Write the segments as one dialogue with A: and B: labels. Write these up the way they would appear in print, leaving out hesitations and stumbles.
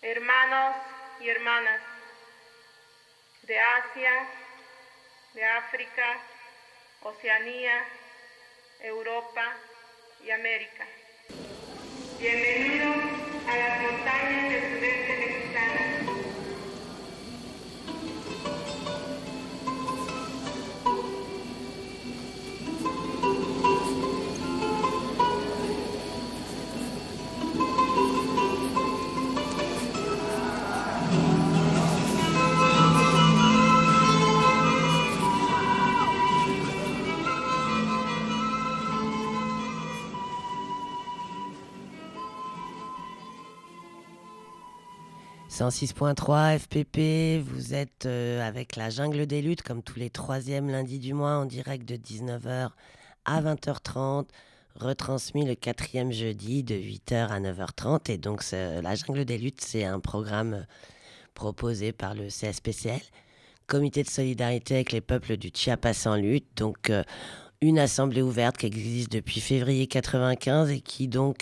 A: hermanos y hermanas de Asia, de África, Oceanía, Europa y América. Bienvenidos a las montañas del sudeste mexicano.
B: « 106.3 FPP, vous êtes avec la Jungle des Luttes, comme tous les troisièmes lundis du mois, en direct de 19h à 20h30, retransmis le quatrième jeudi de 8h à 9h30. Et donc, la Jungle des Luttes, c'est un programme proposé par le CSPCL, Comité de solidarité avec les peuples du Chiapas en lutte. Donc, une assemblée ouverte qui existe depuis février 1995 et qui donc...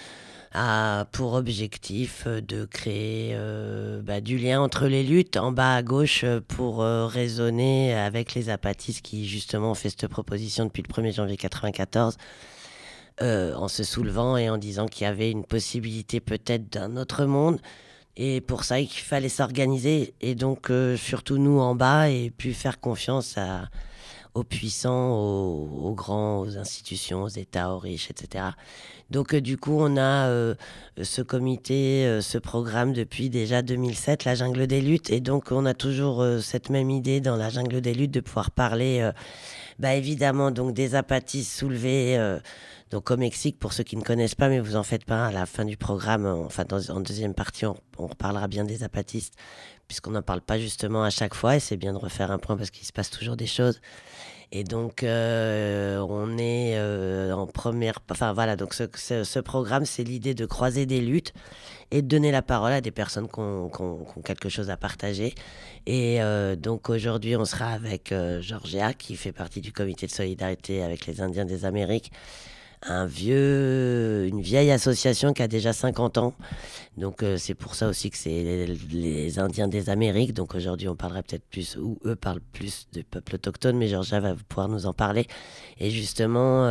B: a pour objectif de créer du lien entre les luttes en bas à gauche pour raisonner avec les apatistes qui justement ont fait cette proposition depuis le 1er janvier 1994 en se soulevant et en disant qu'il y avait une possibilité peut-être d'un autre monde et pour ça il fallait s'organiser et donc surtout nous en bas et puis faire confiance aux puissants, aux grands, aux institutions, aux États, aux riches, etc. Donc du coup, on a ce comité, ce programme depuis déjà 2007, la Jungle des Luttes. Et donc, on a toujours cette même idée dans la Jungle des Luttes de pouvoir parler, évidemment, donc des apatistes soulevés donc au Mexique, pour ceux qui ne connaissent pas, mais vous en faites pas, à la fin du programme, en deuxième partie, on reparlera bien des apatistes, puisqu'on n'en parle pas justement à chaque fois, et c'est bien de refaire un point parce qu'il se passe toujours des choses. Et donc, on est en première... Enfin, voilà, donc ce programme, c'est l'idée de croiser des luttes et de donner la parole à des personnes qui ont quelque chose à partager. Et donc, aujourd'hui, on sera avec Georgia, qui fait partie du comité de solidarité avec les Indiens des Amériques. Une vieille association qui a déjà 50 ans. Donc c'est pour ça aussi que c'est les Indiens des Amériques. Donc aujourd'hui on parlera peut-être plus, ou eux parlent plus de peuples autochtones, mais Georgia va pouvoir nous en parler. Et justement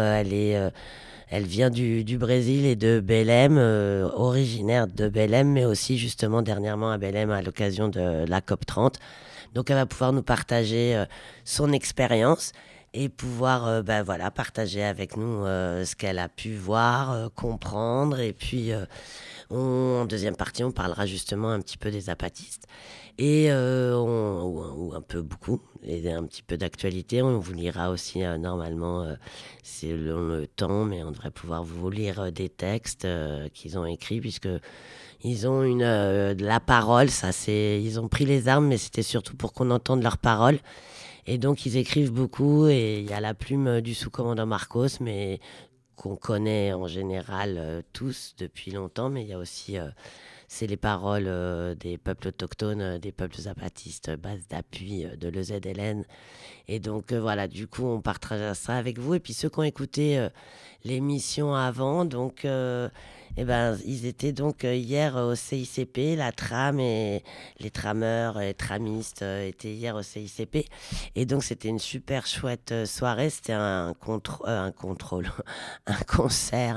B: elle vient du Brésil et de Belém, originaire de Belém, mais aussi justement dernièrement à Belém à l'occasion de la COP30. Donc elle va pouvoir nous partager son expérience et pouvoir partager avec nous ce qu'elle a pu voir, comprendre. Et puis, en deuxième partie, on parlera justement un petit peu des apatistes. Et ou un peu beaucoup, et un petit peu d'actualité. On vous lira aussi, normalement, c'est le temps, mais on devrait pouvoir vous lire des textes qu'ils ont écrits, puisque... Ils ont de la parole, ils ont pris les armes, mais c'était surtout pour qu'on entende leurs paroles. Et donc, ils écrivent beaucoup et il y a la plume du sous-commandant Marcos, mais qu'on connaît en général tous depuis longtemps. Mais il y a aussi, c'est les paroles des peuples autochtones, des peuples zapatistes, base d'appui de l'EZLN. Et donc, voilà, du coup, on partagera ça avec vous. Et puis, ceux qui ont écouté l'émission avant, donc... ils étaient donc hier au CICP, la tram et les trameurs et tramistes étaient hier au CICP. Et donc c'était une super chouette soirée, c'était un contrôle, un concert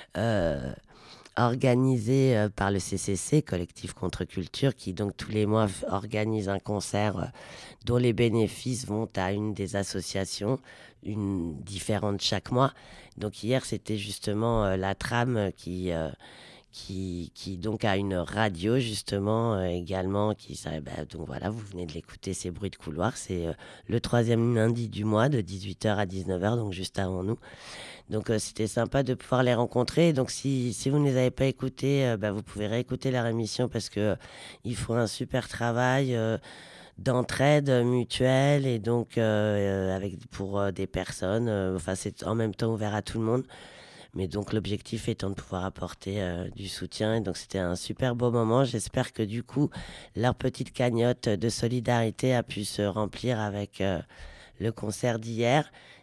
B: organisé par le CCC, Collectif Contre-Culture, qui donc tous les mois organise un concert dont les bénéfices vont à une des associations, une différente chaque mois. Donc hier, c'était justement la tram qui donc a une radio justement également. Donc voilà, vous venez de l'écouter, ces bruits de couloir. C'est le troisième lundi du mois de 18h à 19h, donc juste avant nous. Donc c'était sympa de pouvoir les rencontrer. Donc si vous ne les avez pas écoutés, vous pouvez réécouter leur émission parce que ils font un super travail d'entraide mutuelle et donc pour des personnes. C'est en même temps ouvert à tout le monde. Mais donc l'objectif étant de pouvoir apporter du soutien. Et donc c'était un super beau moment. J'espère que du coup, leur petite cagnotte de solidarité a pu se remplir avec le concert d'hier.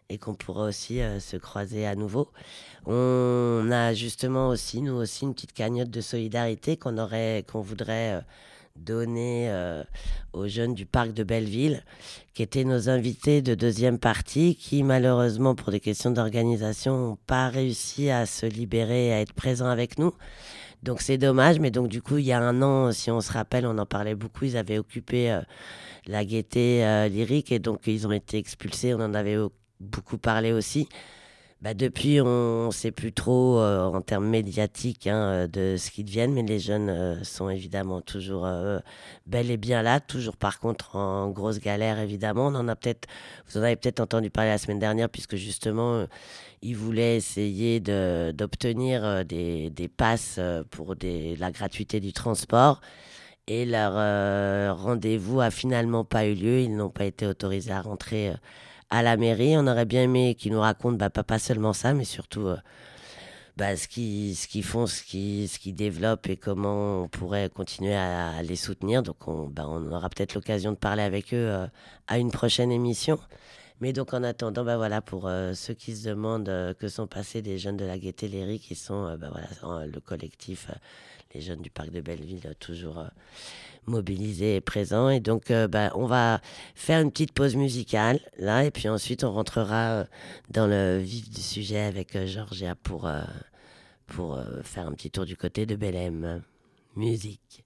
B: et qu'on pourra aussi se croiser à nouveau. On a justement aussi, nous aussi, une petite cagnotte de solidarité qu'on voudrait donner aux jeunes du parc de Belleville, qui étaient nos invités de deuxième partie, qui malheureusement, pour des questions d'organisation, n'ont pas réussi à se libérer et à être présents avec nous. Donc c'est dommage, mais donc du coup, il y a un an, si on se rappelle, on en parlait beaucoup, ils avaient occupé la Gaîté Lyrique et donc ils ont été expulsés, on en avait beaucoup parlé aussi. Bah, depuis, on ne sait plus trop en termes médiatiques de ce qu'ils deviennent, mais les jeunes sont évidemment toujours bel et bien là, toujours par contre en grosse galère évidemment. Vous en avez peut-être entendu parler la semaine dernière, puisque justement, ils voulaient essayer d'obtenir des passes pour la gratuité du transport. Et leur rendez-vous a finalement pas eu lieu. Ils n'ont pas été autorisés à rentrer à la mairie. On aurait bien aimé qu'ils nous racontent pas seulement ça, mais surtout ce qu'ils font, ce qu'ils développent et comment on pourrait continuer à les soutenir. Donc on aura peut-être l'occasion de parler avec eux à une prochaine émission. Mais donc en attendant, voilà, pour ceux qui se demandent que sont passés des jeunes de la Gaîté Lyrique, qui sont le collectif les jeunes du parc de Belleville, toujours mobilisés et présents. Et donc on va faire une petite pause musicale là, et puis ensuite on rentrera dans le vif du sujet avec Georgia pour faire un petit tour du côté de Belém. Musique.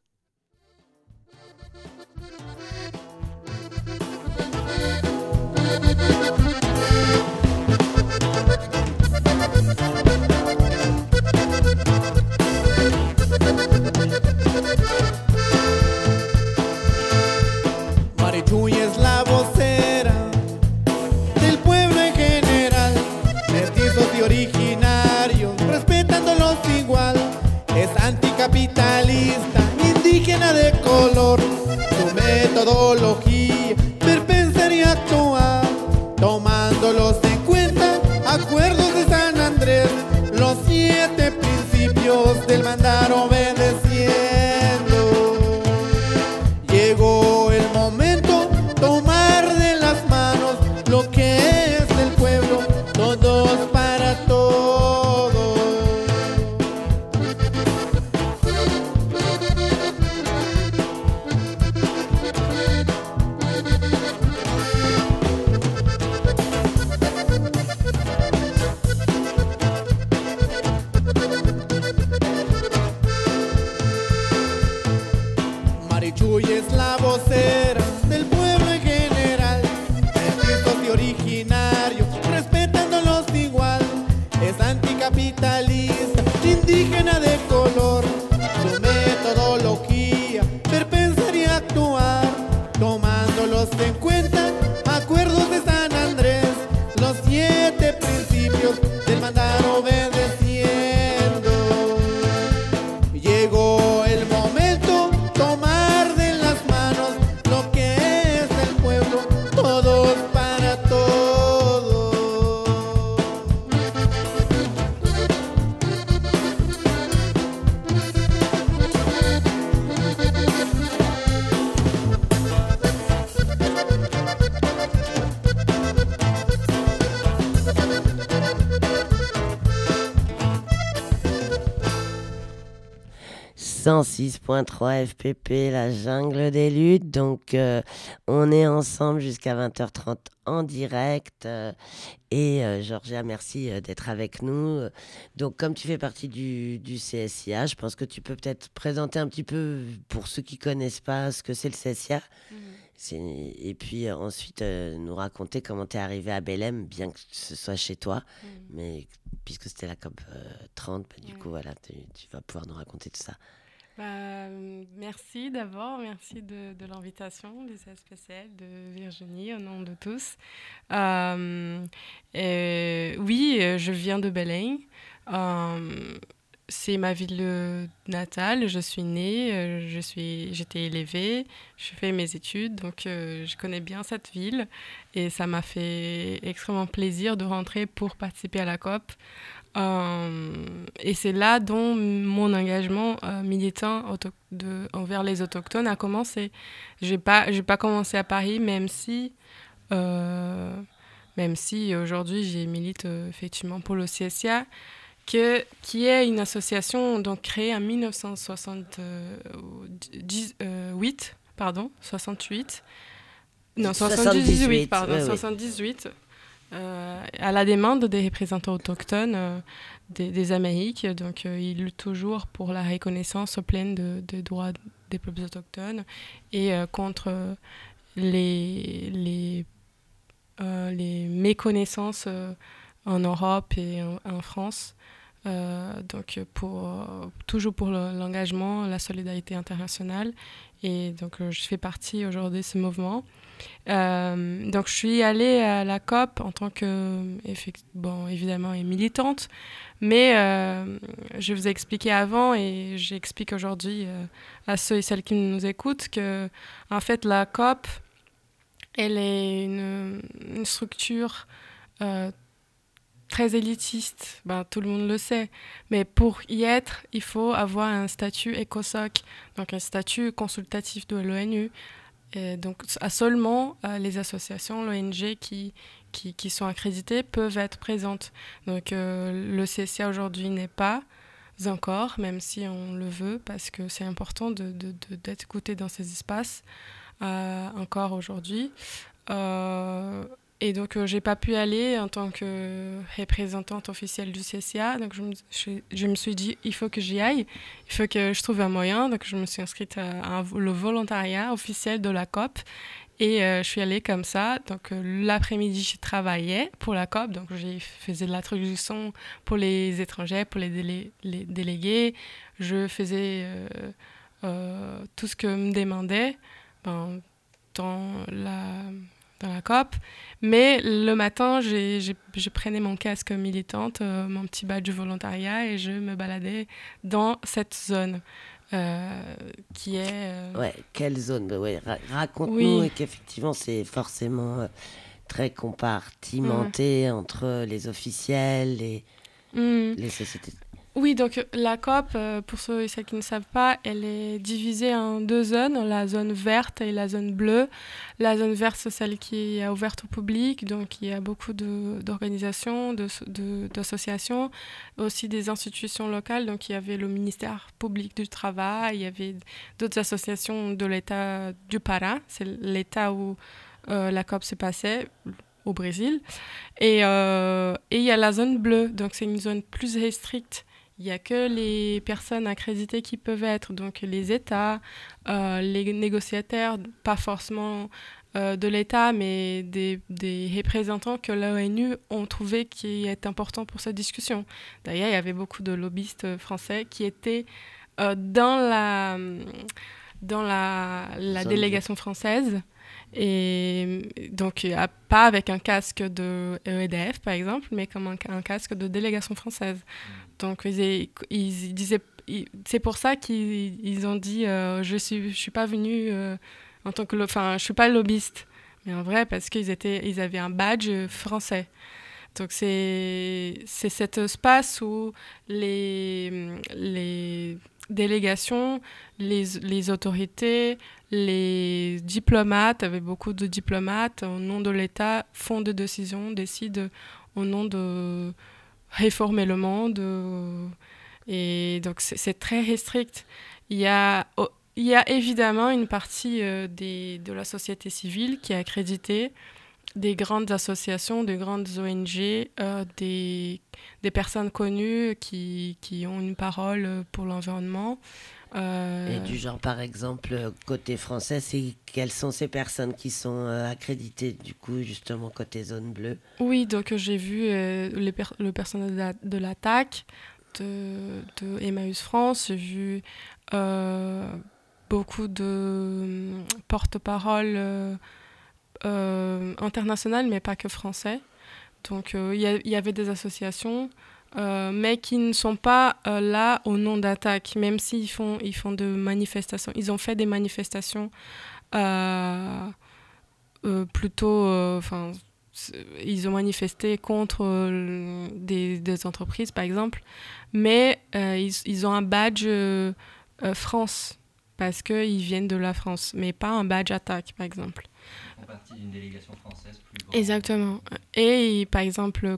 C: Marichuy es la vocera del pueblo en general, mestizos y originarios, respetándolos igual. Es anticapitalista, indígena de color, su metodología, ver, pensar y actuar, tomándolos en cuenta, acuerdos de San Andrés, los 7 principios del mandar obedeciendo. Llegó el momento, tomar de las manos lo que es del pueblo, todos para todos. Marichuy es la vocera del pueblo en general, mestizos y originarios, respetándolos igual. Es anticapitalista, indígena de color, su metodología, ver, pensar y actuar, tomándolos en cuenta, acuerdos de San Andrés, los 7 principios del mandar obedeciendo. Llegó el momento, tomar de las manos lo que es del pueblo, todos para todos.
B: « 106.3 FPP, la jungle des luttes ». Donc, on est ensemble jusqu'à 20h30 en direct. Et Georgia, merci d'être avec nous. Donc, comme tu fais partie du CSIA, je pense que tu peux peut-être présenter un petit peu, pour ceux qui ne connaissent pas, ce que c'est le CSIA. Et puis ensuite, nous raconter comment tu es arrivé à Belém, bien que ce soit chez toi. Mais puisque c'était la COP 30, du coup, voilà, tu vas pouvoir nous raconter tout ça.
D: Merci d'abord, merci de l'invitation du CSPCL, de Virginie, au nom de tous. Oui, je viens de Belém. C'est ma ville natale, je suis née, j'étais élevée, je fais mes études, donc je connais bien cette ville et ça m'a fait extrêmement plaisir de rentrer pour participer à la COP. Et c'est là dont mon engagement militant envers les autochtones a commencé. J'ai pas commencé à Paris, même si même si aujourd'hui, je milite effectivement pour le CSIA, qui est une association donc, créée en 1968, pardon, 68. Non, 78, pardon, oui, 78. À la demande des représentants autochtones des Amériques. Donc, ils luttent toujours pour la reconnaissance pleine des droits des peuples autochtones et contre les méconnaissances en Europe et en France. Donc, toujours pour l'engagement, la solidarité internationale. Et donc, je fais partie aujourd'hui de ce mouvement. Donc, je suis allée à la COP en tant que, évidemment, militante, mais je vous ai expliqué avant et j'explique aujourd'hui à ceux et celles qui nous écoutent que, en fait, la COP, elle est une structure très élitiste, tout le monde le sait, mais pour y être, il faut avoir un statut ECOSOC, donc un statut consultatif de l'ONU. Et donc, seulement les associations, l'ONG qui sont accréditées peuvent être présentes. Donc, le CSIA aujourd'hui n'est pas encore, même si on le veut, parce que c'est important d'être écouté dans ces espaces, encore aujourd'hui. Et donc, je n'ai pas pu aller en tant que représentante officielle du CSIA. Donc, je me suis dit, il faut que j'y aille. Il faut que je trouve un moyen. Donc, je me suis inscrite à le volontariat officiel de la COP. Et je suis allée comme ça. Donc, l'après-midi, je travaillais pour la COP. Donc, je faisais de la traduction pour les étrangers, pour les délégués. Je faisais tout ce que me demandait dans la COP. Mais le matin, je prenais mon casque militante, mon petit badge de volontariat et je me baladais dans cette zone qui est...
B: Ouais, quelle zone? Raconte-nous,
D: Oui.
B: Et qu'effectivement, c'est forcément très compartimenté entre les officiels et les sociétés.
D: Oui, donc la COP, pour ceux et celles qui ne savent pas, elle est divisée en 2 zones, la zone verte et la zone bleue. La zone verte, c'est celle qui est ouverte au public, donc il y a beaucoup d'organisations, d'associations, aussi des institutions locales. Donc il y avait le ministère public du travail, il y avait d'autres associations de l'État du Pará, c'est l'État où la COP se passait, au Brésil. Et il y a la zone bleue, donc c'est une zone plus restricte. Il n'y a que les personnes accréditées qui peuvent être, donc les États, les négociateurs, pas forcément de l'État, mais des représentants que l'ONU ont trouvé qui est important pour cette discussion. D'ailleurs, il y avait beaucoup de lobbyistes français qui étaient dans la délégation française. Et donc, pas avec un casque de EDF, par exemple, mais comme un casque de délégation française. Donc, ils disaient... C'est pour ça qu'ils ont dit je suis pas venu en tant que... Enfin, je suis pas lobbyiste. Mais en vrai, parce ils avaient un badge français. Donc, c'est cet espace où les délégations, les autorités, les diplomates, il y avait beaucoup de diplomates, au nom de l'État, font des décisions, décident au nom de réformer le monde. Et donc, c'est très restrict. Il y a évidemment une partie de la société civile qui est accréditée, des grandes associations, des grandes ONG, des personnes connues qui ont une parole pour l'environnement.
B: Et du genre, par exemple, côté français, quelles sont ces personnes qui sont accréditées, du coup, justement, côté zone bleue?
D: Oui, donc j'ai vu le personnel de l'ATTAC, de Emmaüs France, j'ai vu beaucoup de porte-parole internationales, mais pas que français. Donc il y avait des associations, mais qui ne sont pas là au nom d'ATTAC, même s'ils font de manifestations. Ils ont fait des manifestations plutôt... ils ont manifesté contre des entreprises, par exemple, mais ils ont un badge France, parce qu'ils viennent de la France, mais pas un badge ATTAC, par exemple.
E: partie d'une délégation française plus grande.
D: Exactement. Et par exemple,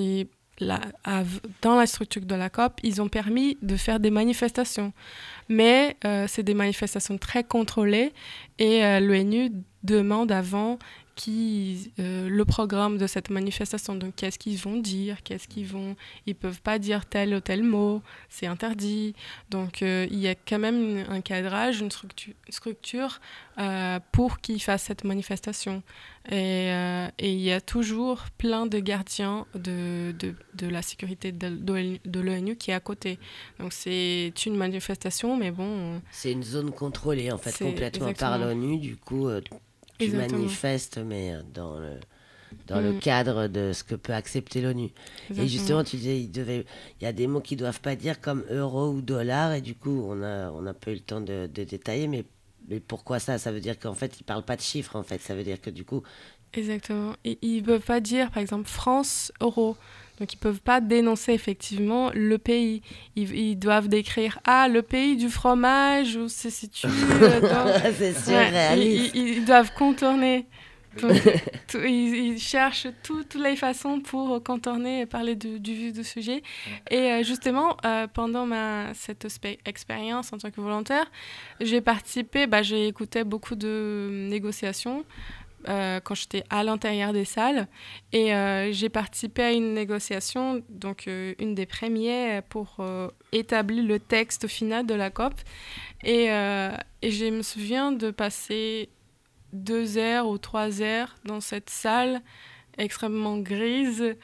D: dans la structure de la COP, ils ont permis de faire des manifestations. Mais c'est des manifestations très contrôlées et l'ONU demande avant le programme de cette manifestation. Donc, qu'est-ce qu'ils vont dire, ils peuvent pas dire tel ou tel mot, c'est interdit. Donc, il y a quand même un cadrage, une structure pour qu'ils fassent cette manifestation. Et il y a toujours plein de gardiens de la sécurité de l'ONU qui est à côté. Donc, c'est une manifestation, mais bon...
B: C'est une zone contrôlée, en fait, complètement
D: exactement.
B: par l'ONU, du coup... Tu
D: Exactement.
B: manifestes, mais dans le cadre de ce que peut accepter l'ONU.
D: Exactement.
B: Et justement, tu disais, il y a des mots qu'ils ne doivent pas dire comme euro ou dollar, et du coup, on n'a pas eu le temps de détailler, mais pourquoi ça ? Ça veut dire qu'en fait, ils ne parlent pas de chiffres, en fait. Ça veut dire que du coup...
D: Exactement. Et ils ne peuvent pas dire, par exemple, France, euro. Donc, ils ne peuvent pas dénoncer effectivement le pays. Ils doivent décrire le pays du fromage où se situe.
B: C'est surréaliste.
D: Ils doivent contourner. Donc, ils cherchent toutes les façons pour contourner et parler du sujet. Et justement, pendant cette expérience en tant que volontaire, j'ai participé, j'ai écouté beaucoup de négociations. Quand j'étais à l'intérieur des salles et j'ai participé à une négociation, donc une des premières pour établir le texte final de la COP et je me souviens de passer 2 heures ou 3 heures dans cette salle extrêmement grise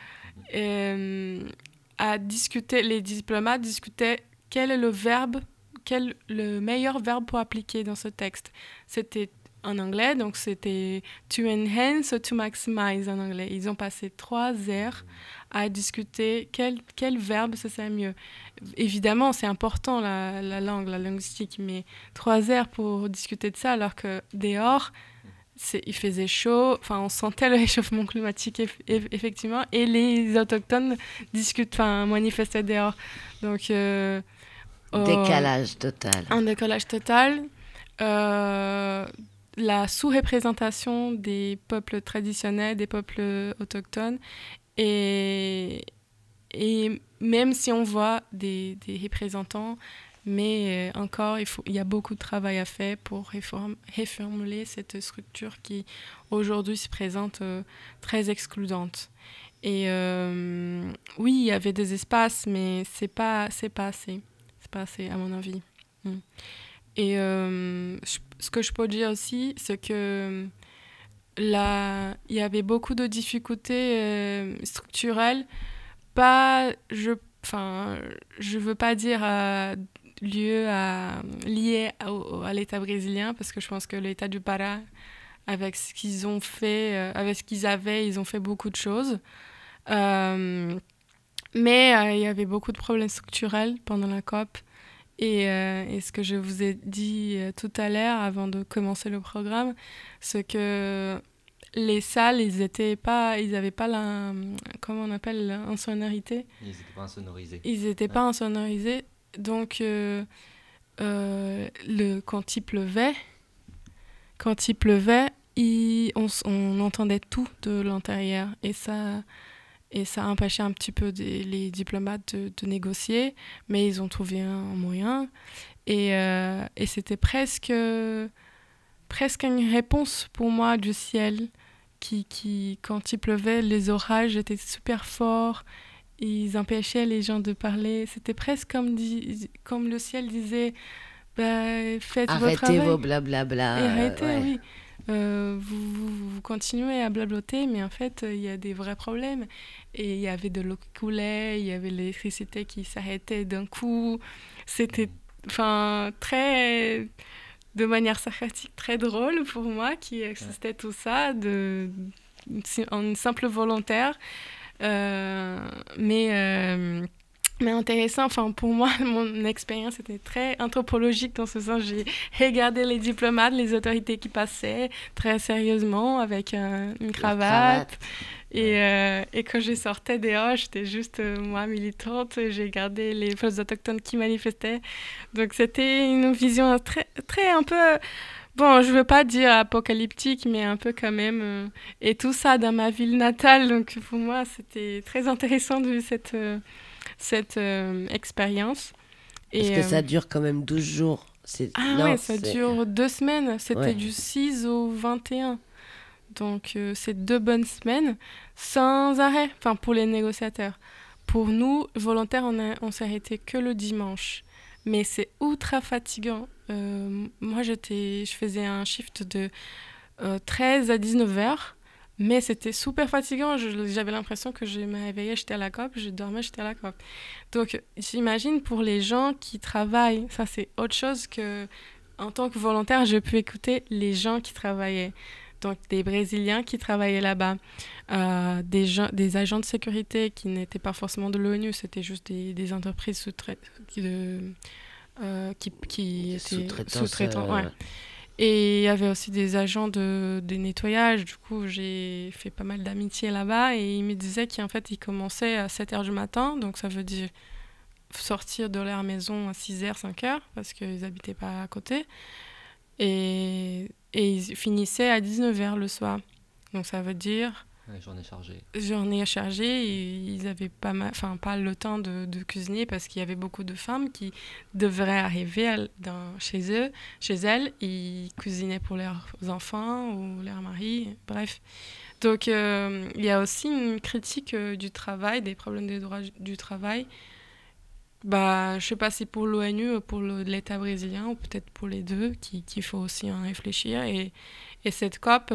D: à discuter. Les diplomates discutaient quel est le meilleur verbe pour appliquer dans ce texte. C'était en anglais, donc c'était to enhance ou to maximize en anglais. Ils ont passé 3 heures à discuter quel verbe ce serait mieux. Évidemment, c'est important la langue, la linguistique, mais 3 heures pour discuter de ça alors que dehors, il faisait chaud, on sentait le réchauffement climatique effectivement, et les autochtones manifestaient dehors. Donc,
B: décalage total.
D: Un décalage total. La sous-représentation des peuples traditionnels, des peuples autochtones. Et même si on voit des représentants, mais encore, il y a beaucoup de travail à faire pour reformuler cette structure qui, aujourd'hui, se présente très excludente. Et oui, il y avait des espaces, mais c'est pas assez. C'est pas assez, à mon avis. Et ce que je peux dire aussi, c'est que il y avait beaucoup de difficultés structurelles, je veux pas dire liées à l'État brésilien, parce que je pense que l'État du Pará, avec ce qu'ils ont fait, avec ce qu'ils avaient, ils ont fait beaucoup de choses. Mais il y avait beaucoup de problèmes structurels pendant la COP. Et ce que je vous ai dit tout à l'heure, avant de commencer le programme, c'est que les salles, ils n'avaient pas comment on appelle, l'insonorité.
E: Ils n'étaient pas insonorisés.
D: Ils n'étaient pas insonorisés. Donc, quand il pleuvait, on entendait tout de l'intérieur. Et ça empêchait un petit peu les diplomates de négocier, mais ils ont trouvé un moyen. Et c'était presque une réponse pour moi du ciel, qui quand il pleuvait, les orages étaient super forts, ils empêchaient les gens de parler. C'était presque comme le ciel disait, faites votre travail.
B: Arrêtez vos blablabla.
D: Arrêtez, oui. Vous continuez à blablater, mais en fait, il y a des vrais problèmes. Et il y avait de l'eau qui coulait, il y avait l'électricité qui s'arrêtait d'un coup. C'était de manière sarcastique, très drôle pour moi qui existait tout ça, en simple volontaire. Mais intéressant, pour moi, mon expérience était très anthropologique dans ce sens. J'ai regardé les diplomates, les autorités qui passaient très sérieusement avec une cravate. Et quand je sortais dehors, j'étais juste moi militante. J'ai regardé les peuples autochtones qui manifestaient. Donc c'était une vision très, très un peu Bon, je veux pas dire apocalyptique, mais un peu quand même. Et tout ça dans ma ville natale. Donc pour moi, c'était très intéressant de vivre cette expérience.
B: Parce que ça dure quand même 12 jours.
D: Ça dure 2 semaines. C'était du 6 au 21. Donc c'est 2 bonnes semaines sans arrêt, enfin pour les négociateurs. Pour nous, volontaires, on s'est arrêté que le dimanche. Mais c'est ultra fatigant. Moi, je faisais un shift de 13 à 19 heures, mais c'était super fatigant. J'avais l'impression que je me réveillais, j'étais à la COP, je dormais, j'étais à la COP. Donc, j'imagine pour les gens qui travaillent, ça c'est autre chose que, en tant que volontaire, je peux écouter les gens qui travaillaient. Donc, des Brésiliens qui travaillaient là-bas, des agents de sécurité qui n'étaient pas forcément de l'ONU, c'était juste des entreprises qui étaient sous-traitants. Ouais. Et il y avait aussi des agents de nettoyage. Du coup, j'ai fait pas mal d'amitié là-bas et ils me disaient qu'en fait, ils commençaient à 7h du matin, donc ça veut dire sortir de leur maison à 6h, 5h, parce qu'ils n'habitaient pas à côté. Et ils finissaient à 19h le soir. Donc ça veut dire... Journée chargée. Et ils n'avaient pas le temps de cuisiner parce qu'il y avait beaucoup de femmes qui devraient arriver chez elles. Ils cuisinaient pour leurs enfants ou leurs maris, bref. Donc il y a aussi une critique du travail, des problèmes des droits du travail. Je ne sais pas si pour l'ONU ou pour l'État brésilien, ou peut-être pour les deux, qu'il faut aussi en réfléchir. Et cette COP,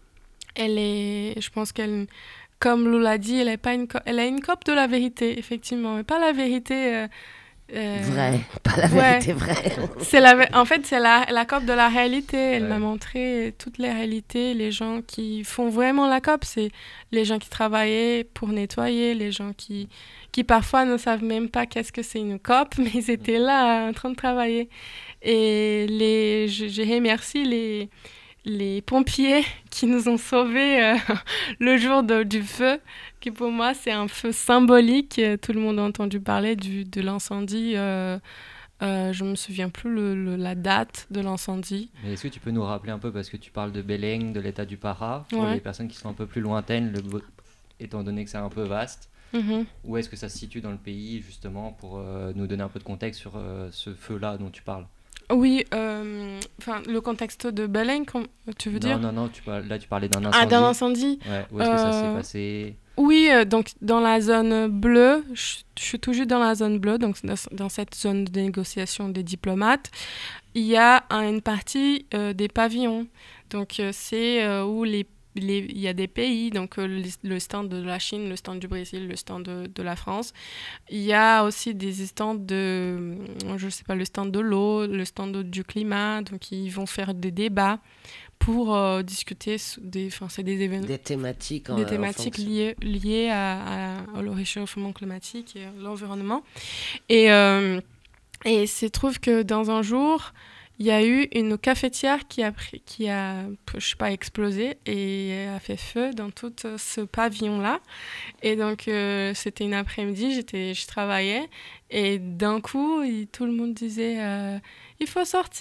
D: je pense qu'elle, comme Lou l'a dit, elle a une COP de la vérité, effectivement, mais pas la vérité...
B: vraie, pas la vérité vraie.
D: En fait, c'est la COP de la réalité. Elle m'a montré toutes les réalités. Les gens qui font vraiment la COP, c'est les gens qui travaillaient pour nettoyer, les gens qui parfois ne savent même pas qu'est-ce que c'est une COP, mais ils étaient là en train de travailler. Et je remercie les pompiers qui nous ont sauvés le jour du feu, qui pour moi c'est un feu symbolique. Tout le monde a entendu parler de l'incendie. Je ne me souviens plus la date de l'incendie.
E: Mais est-ce que tu peux nous rappeler un peu, parce que tu parles de Belém, de l'état du Pará, pour les personnes qui sont un peu plus lointaines, étant donné que c'est un peu vaste, où est-ce que ça se situe dans le pays, justement, pour nous donner un peu de contexte sur ce feu-là dont tu parles?
D: Oui, le contexte de Belém, tu veux dire?
E: Non, tu parlais d'un incendie.
D: Ah, d'un incendie?
E: Ouais, où est-ce que ça s'est passé?
D: Oui, donc dans la zone bleue, je suis toujours dans la zone bleue, donc dans cette zone de négociation des diplomates, il y a une partie des pavillons. Donc c'est où il y a des pays, donc le stand de la Chine, le stand du Brésil, le stand de la France. Il y a aussi des stands le stand de l'eau, le stand du climat. Donc ils vont faire des débats pour discuter c'est des événements,
B: des thématiques
D: liées au réchauffement climatique et à l'environnement. Et se trouve que dans un jour, il y a eu une cafetière qui a explosé et a fait feu dans tout ce pavillon-là. Et donc, c'était une après-midi, je travaillais. Et d'un coup, tout le monde disait il faut sortir,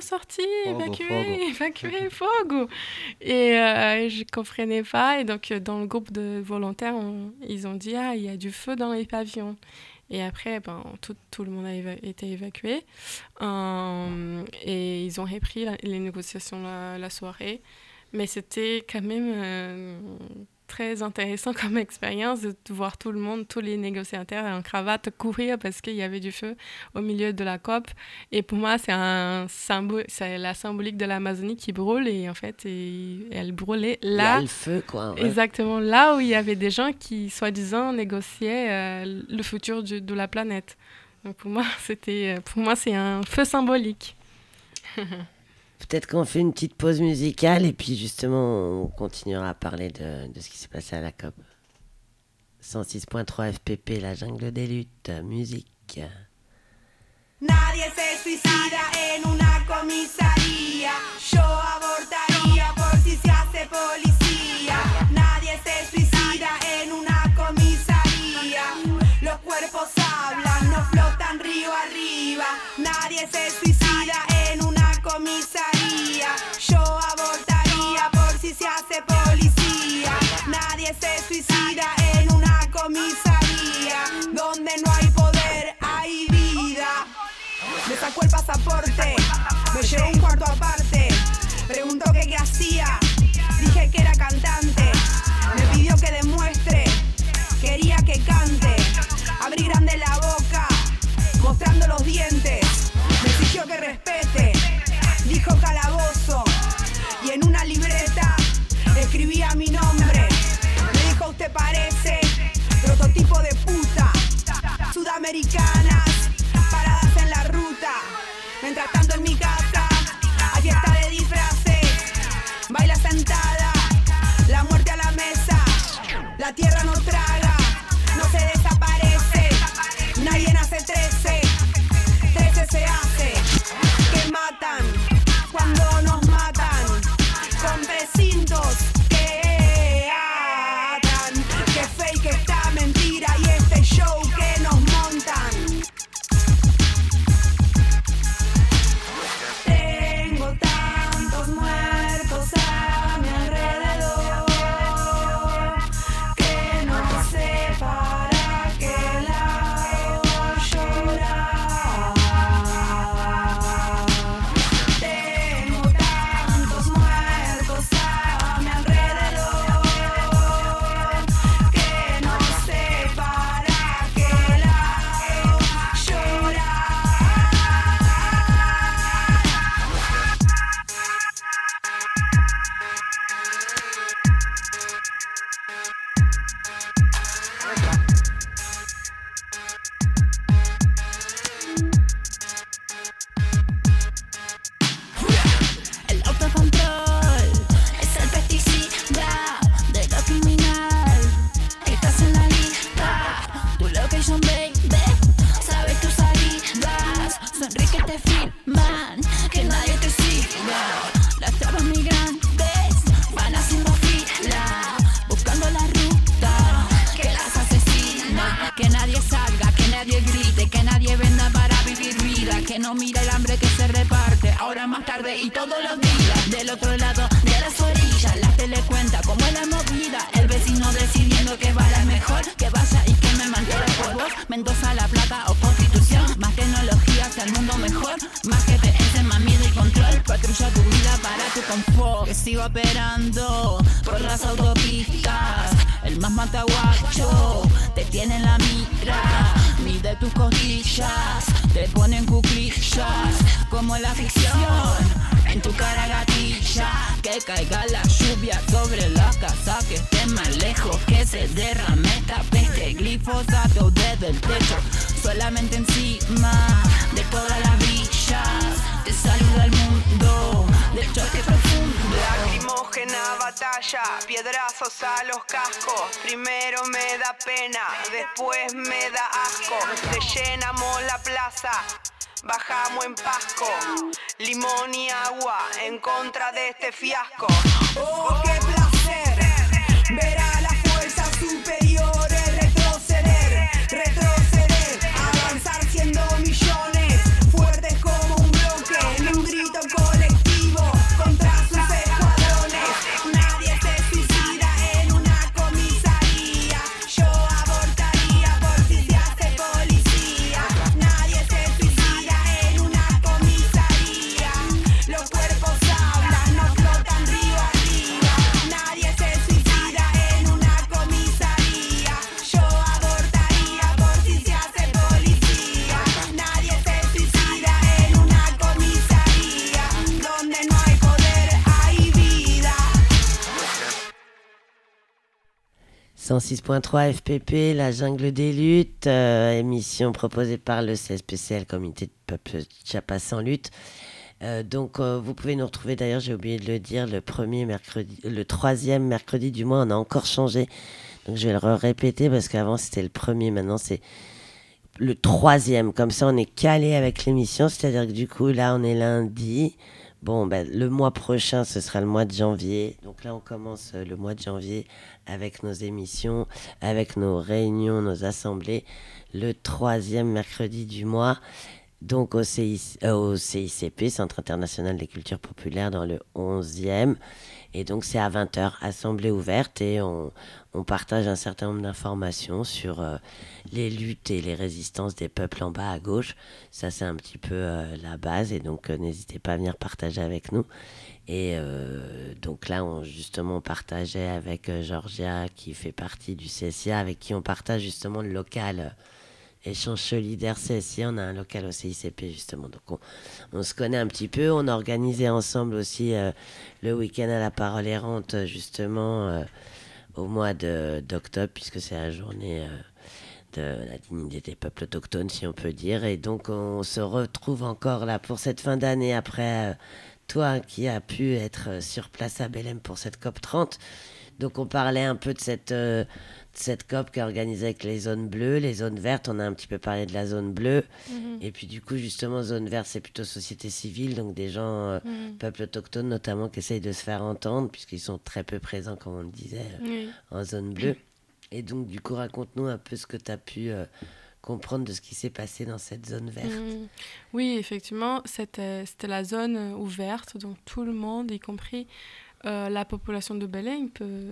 D: évacuer, fogo. Et je ne comprenais pas. Et donc, dans le groupe de volontaires, ils ont dit il y a du feu dans les pavillons. Et après, tout le monde a été évacué. Et ils ont repris les négociations la soirée. Mais c'était quand même très intéressant comme expérience de voir tout le monde, tous les négociateurs en cravate courir parce qu'il y avait du feu au milieu de la COP. Et pour moi, c'est la symbolique de l'Amazonie qui brûle. Et en fait, elle brûlait là.
B: Il y a le feu, quoi. Ouais.
D: Exactement, là où il y avait des gens qui, soi-disant, négociaient le futur de la planète. Donc pour moi, c'est un feu symbolique.
B: Peut-être qu'on fait une petite pause musicale et puis justement on continuera à parler de ce qui s'est passé à la COP. 106.3 FPP, la jungle des luttes, musique.
F: Nadie se suicida en una comisaría. Yo abortaría por si se hace policía. Nadie se suicida en una comisaría. Los cuerpos hablan, no flotan río arriba. Nadie se suicida en una comisaría. calabozo y en una libreta escribía mi nombre. Me dijo: usted parece prototipo de puta. Sudamericanas paradas en la ruta. Mientras tanto en mi casa hay fiesta de disfraces. Baila sentada, la muerte a la mesa. La tierra no traga, no se desaparece. Nadie nace 13, 13 se hace. Que matan cuando nos matan, con precintos que atan. Que fake esta mentira y este show que nos montan. Tengo tantos muertos a mi alrededor que no sé para qué lado llorar. Tengo tantos muertos a mi alrededor que no sé para qué lado llorar. El autocontrol es el pesticida de lo criminal. Estás en la lista, tu location baby, sabes tus salidas. Sonríe que te filman, que nadie te siga. Las trabas migrantes van haciendo fila, buscando la ruta que las asesina. Que nadie salga, que nadie grite, que nadie venda para vivir vida. Que no mire el hambre que se reparte, ahora más tarde y todos los días. Del otro lado de las orillas, la tele cuenta como es la movida. El vecino decidiendo que vaya el mejor, que vaya y que me mantenga por vos. Mendoza, La Plata o Constitución, más tecnología hacia el mundo mejor. Más GPS, más miedo y control, patrulla tu vida para tu confort. Que sigo operando por las autopistas, el más mataguacho te tiene en la mira. Mide tus costillas, te ponen cuclillas, como en la ficción. En tu cara gatilla, que caiga la lluvia sobre la casa, que esté más lejos, que se derrame esta peste. Glifosato desde el techo, solamente encima de todas las villas. Te saluda el mundo del choque profundo. Lacrimógena batalla, piedrazos a los cascos. Primero me da pena, después me da asco. Te llenamos la plaza, bajamos en Pasco. Limón y agua en contra de este fiasco. Oh, qué placer ver a las fuerzas superiores retroceder, retroceder, avanzar siendo millones, fuertes como un bloque, en un grito colectivo contra sus escuadrones. Nadie se suicida en una comisaría, yo abortaría por si se hace policía. Nadie se suicida en una comisaría, los cuerpos hablan, no flotan río arriba. Nadie se suicida en una comisaría, yo abortaría por si se hace policía. Nadie se suicida en una comisaría, donde no hay poder hay vida.
B: 106.3 FPP, la jungle des luttes, émission proposée par le CSPCL, Comité de Peuple Chiapas en lutte. Donc vous pouvez nous retrouver, d'ailleurs j'ai oublié de le dire, le troisième mercredi du mois. On a encore changé, donc je vais le répéter parce qu'avant c'était le premier, maintenant c'est le troisième. Comme ça on est calé avec l'émission, c'est-à-dire que du coup là on est lundi. Bon, le mois prochain, ce sera le mois de janvier. Donc là, on commence le mois de janvier avec nos émissions, avec nos réunions, nos assemblées, le troisième mercredi du mois. Donc au CICP, Centre International des Cultures Populaires, dans le 11e. Et donc c'est à 20h, assemblée ouverte, et on partage un certain nombre d'informations sur les luttes et les résistances des peuples en bas à gauche. Ça c'est un petit peu la base, et donc n'hésitez pas à venir partager avec nous. Et donc là on partageait avec Georgia, qui fait partie du CSIA, avec qui on partage justement le local Échange solidaire CSI, on a un local au CICP justement, donc on se connaît un petit peu. On a organisé ensemble aussi le week-end à la parole errante justement au mois d'octobre, puisque c'est la journée de la dignité des peuples autochtones, si on peut dire. Et donc on se retrouve encore là pour cette fin d'année après toi qui as pu être sur place à Belém pour cette COP30. Donc on parlait un peu de cette COP qui est organisée avec les zones bleues, les zones vertes. On a un petit peu parlé de la zone bleue. Et puis du coup, justement, zone verte, c'est plutôt société civile, donc des gens, peuples autochtones notamment, qui essayent de se faire entendre, puisqu'ils sont très peu présents, comme on le disait, en zone bleue. Et donc, du coup, raconte-nous un peu ce que tu as pu comprendre de ce qui s'est passé dans cette zone verte.
D: Oui, effectivement, c'était la zone ouverte, donc tout le monde, y compris la population de Belém,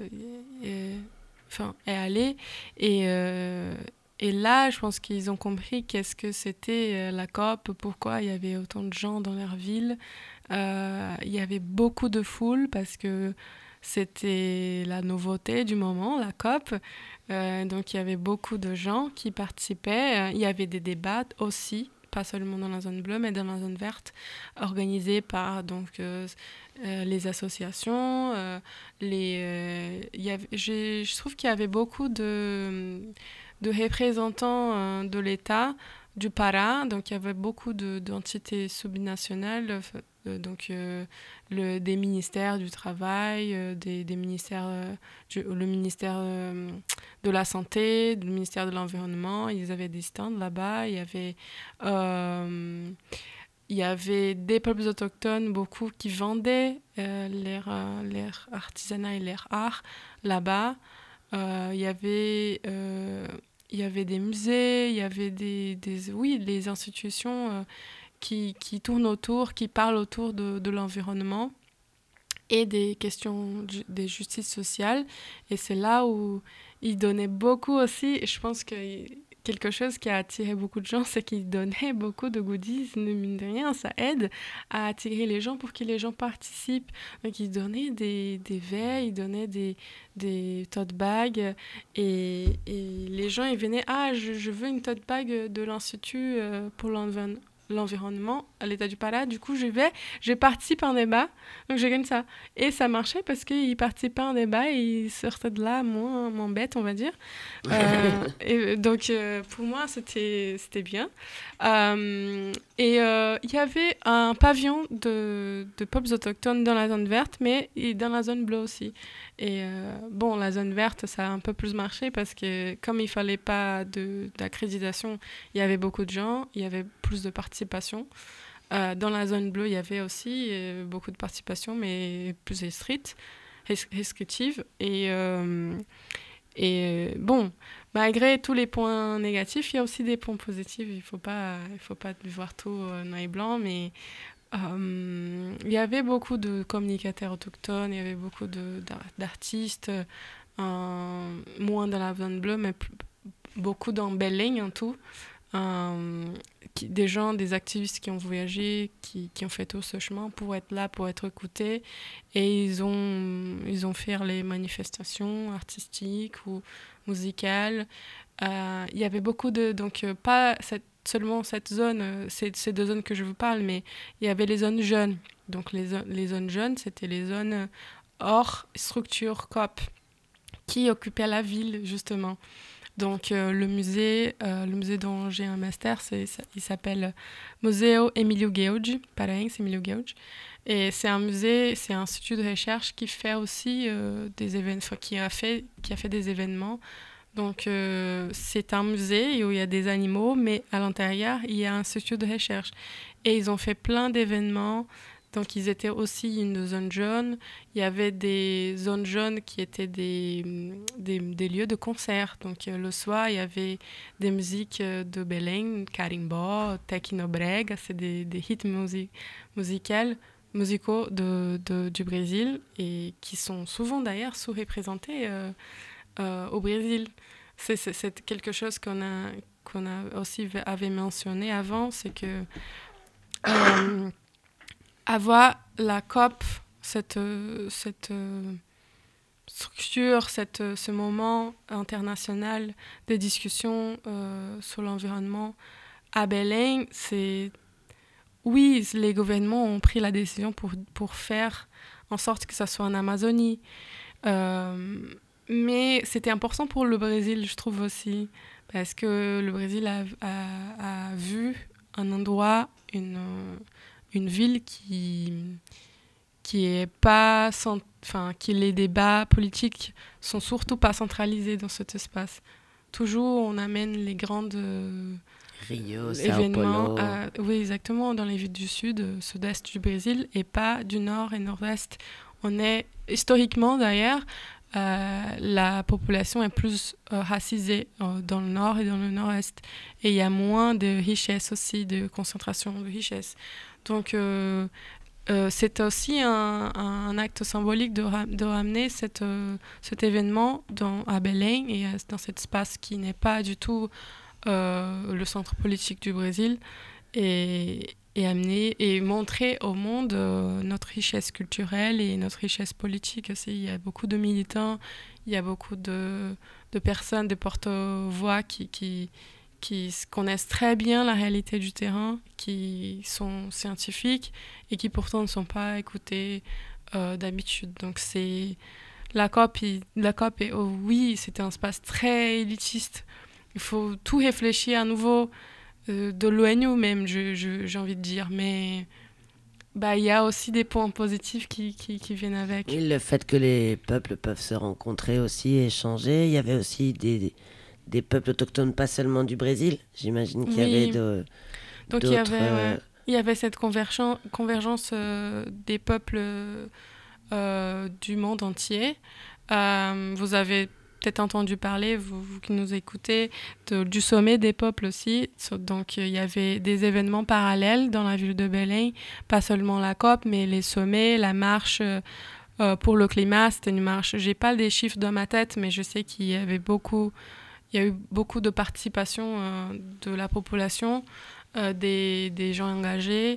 D: est allée. Et là, je pense qu'ils ont compris qu'est-ce que c'était la COP, pourquoi il y avait autant de gens dans leur ville. Il y avait beaucoup de foule parce que c'était la nouveauté du moment, la COP. Donc il y avait beaucoup de gens qui participaient. Il y avait des débats aussi, pas seulement dans la zone bleue, mais dans la zone verte, organisés par les associations. Je trouve qu'il y avait beaucoup de représentants de l'État, du Pará, donc il y avait beaucoup d'entités subnationales, des ministères du travail, des ministères, le ministère de la santé, le ministère de l'environnement. Ils avaient des stands là-bas. Il y avait des peuples autochtones, beaucoup qui vendaient leur artisanat et leur art là-bas. Il y avait des musées, il y avait des institutions qui tournent autour, qui parlent autour de l'environnement et des questions des justices sociales. Et c'est là où ils donnaient beaucoup aussi. Et je pense que quelque chose qui a attiré beaucoup de gens, c'est qu'ils donnaient beaucoup de goodies. Mine de rien, ça aide à attirer les gens pour que les gens participent. Donc, ils donnaient des verres, ils donnaient des tote bags. Et les gens, ils venaient, je veux une tote bag de l'Institut pour l'environnement à l'État du Pará. Du coup, je participe à un débat, donc je gagne ça. Et ça marchait parce qu'ils participaient à un débat et ils sortaient de là moins bêtes, on va dire. Et donc, pour moi, c'était bien. Et il y avait un pavillon de peuples autochtones dans la zone verte, mais dans la zone bleue aussi. Et la zone verte, ça a un peu plus marché parce que comme il ne fallait pas d'accréditation, il y avait beaucoup de gens, il y avait plus de participation. Dans la zone bleue, il y avait aussi beaucoup de participation, mais plus restrictive. Et malgré tous les points négatifs, il y a aussi des points positifs. Il faut pas voir tout noir et blanc, mais il y avait beaucoup de communicateurs autochtones, il y avait beaucoup d'artistes, moins dans la zone bleue, mais beaucoup dans Belém en tout. Des gens, des activistes qui ont voyagé, qui ont fait tout ce chemin pour être là, pour être écoutés. Et ils ont fait les manifestations artistiques ou musicales. Il y avait beaucoup donc pas seulement cette zone, ces deux zones que je vous parle, mais il y avait les zones jeunes. Donc les zones jeunes, c'était les zones hors structure COP qui occupaient la ville, justement. Donc le musée dont j'ai un master, il s'appelle Museu Emílio Guedes, paraense Emílio Guedes. Et c'est un musée, c'est un institut de recherche qui fait aussi des événements, qui a fait des événements. Donc c'est un musée où il y a des animaux, mais à l'intérieur, il y a un institut de recherche. Et ils ont fait plein d'événements. Donc, ils étaient aussi une zone jaune. Il y avait des zones jaunes qui étaient des lieux de concert. Donc, le soir, il y avait des musiques de Belém, carimbó, tecnobrega. C'est des hits musicaux du Brésil et qui sont souvent, d'ailleurs, sous-représentés au Brésil. C'est quelque chose qu'on a aussi avait mentionné avant, c'est que... avoir la COP, ce structure ce moment international de discussion sur l'environnement à Belém, oui, les gouvernements ont pris la décision pour faire en sorte que ça soit en Amazonie. Mais c'était important pour le Brésil, je trouve aussi, parce que le Brésil a vu un endroit, une ville qui est pas, qui les débats politiques sont surtout pas centralisés dans cet espace. Toujours, on amène les grandes
B: Rio,
D: événements, oui, exactement, dans les villes du sud-est du Brésil, et pas du nord et nord-est. On est historiquement d'ailleurs, la population est plus racisée dans le nord et dans le nord-est, et il y a moins de richesse aussi, de concentration de richesse. Donc c'est aussi un acte symbolique de ramener cet événement à Belém et dans cet espace qui n'est pas du tout le centre politique du Brésil, et amener et montrer au monde notre richesse culturelle et notre richesse politique aussi. Il y a beaucoup de militants, il y a beaucoup de personnes, de porte-voix qui connaissent très bien la réalité du terrain, qui sont scientifiques et qui pourtant ne sont pas écoutés d'habitude. Donc la COP oui, c'était un espace très élitiste. Il faut tout réfléchir à nouveau, de l'ONU même, j'ai envie de dire. Mais il y a aussi des points positifs qui viennent avec.
B: Et le fait que les peuples peuvent se rencontrer aussi, échanger. Il y avait aussi des peuples autochtones, pas seulement du Brésil. J'imagine qu'il y avait d'autres...
D: Donc il y avait cette convergence des peuples du monde entier. Vous avez peut-être entendu parler, vous qui nous écoutez, du sommet des peuples aussi. Donc, il y avait des événements parallèles dans la ville de Belém, pas seulement la COP, mais les sommets, la marche pour le climat. C'était une marche, j'ai pas les chiffres dans ma tête, mais je sais qu'il y a eu beaucoup de participation de la population, des gens engagés,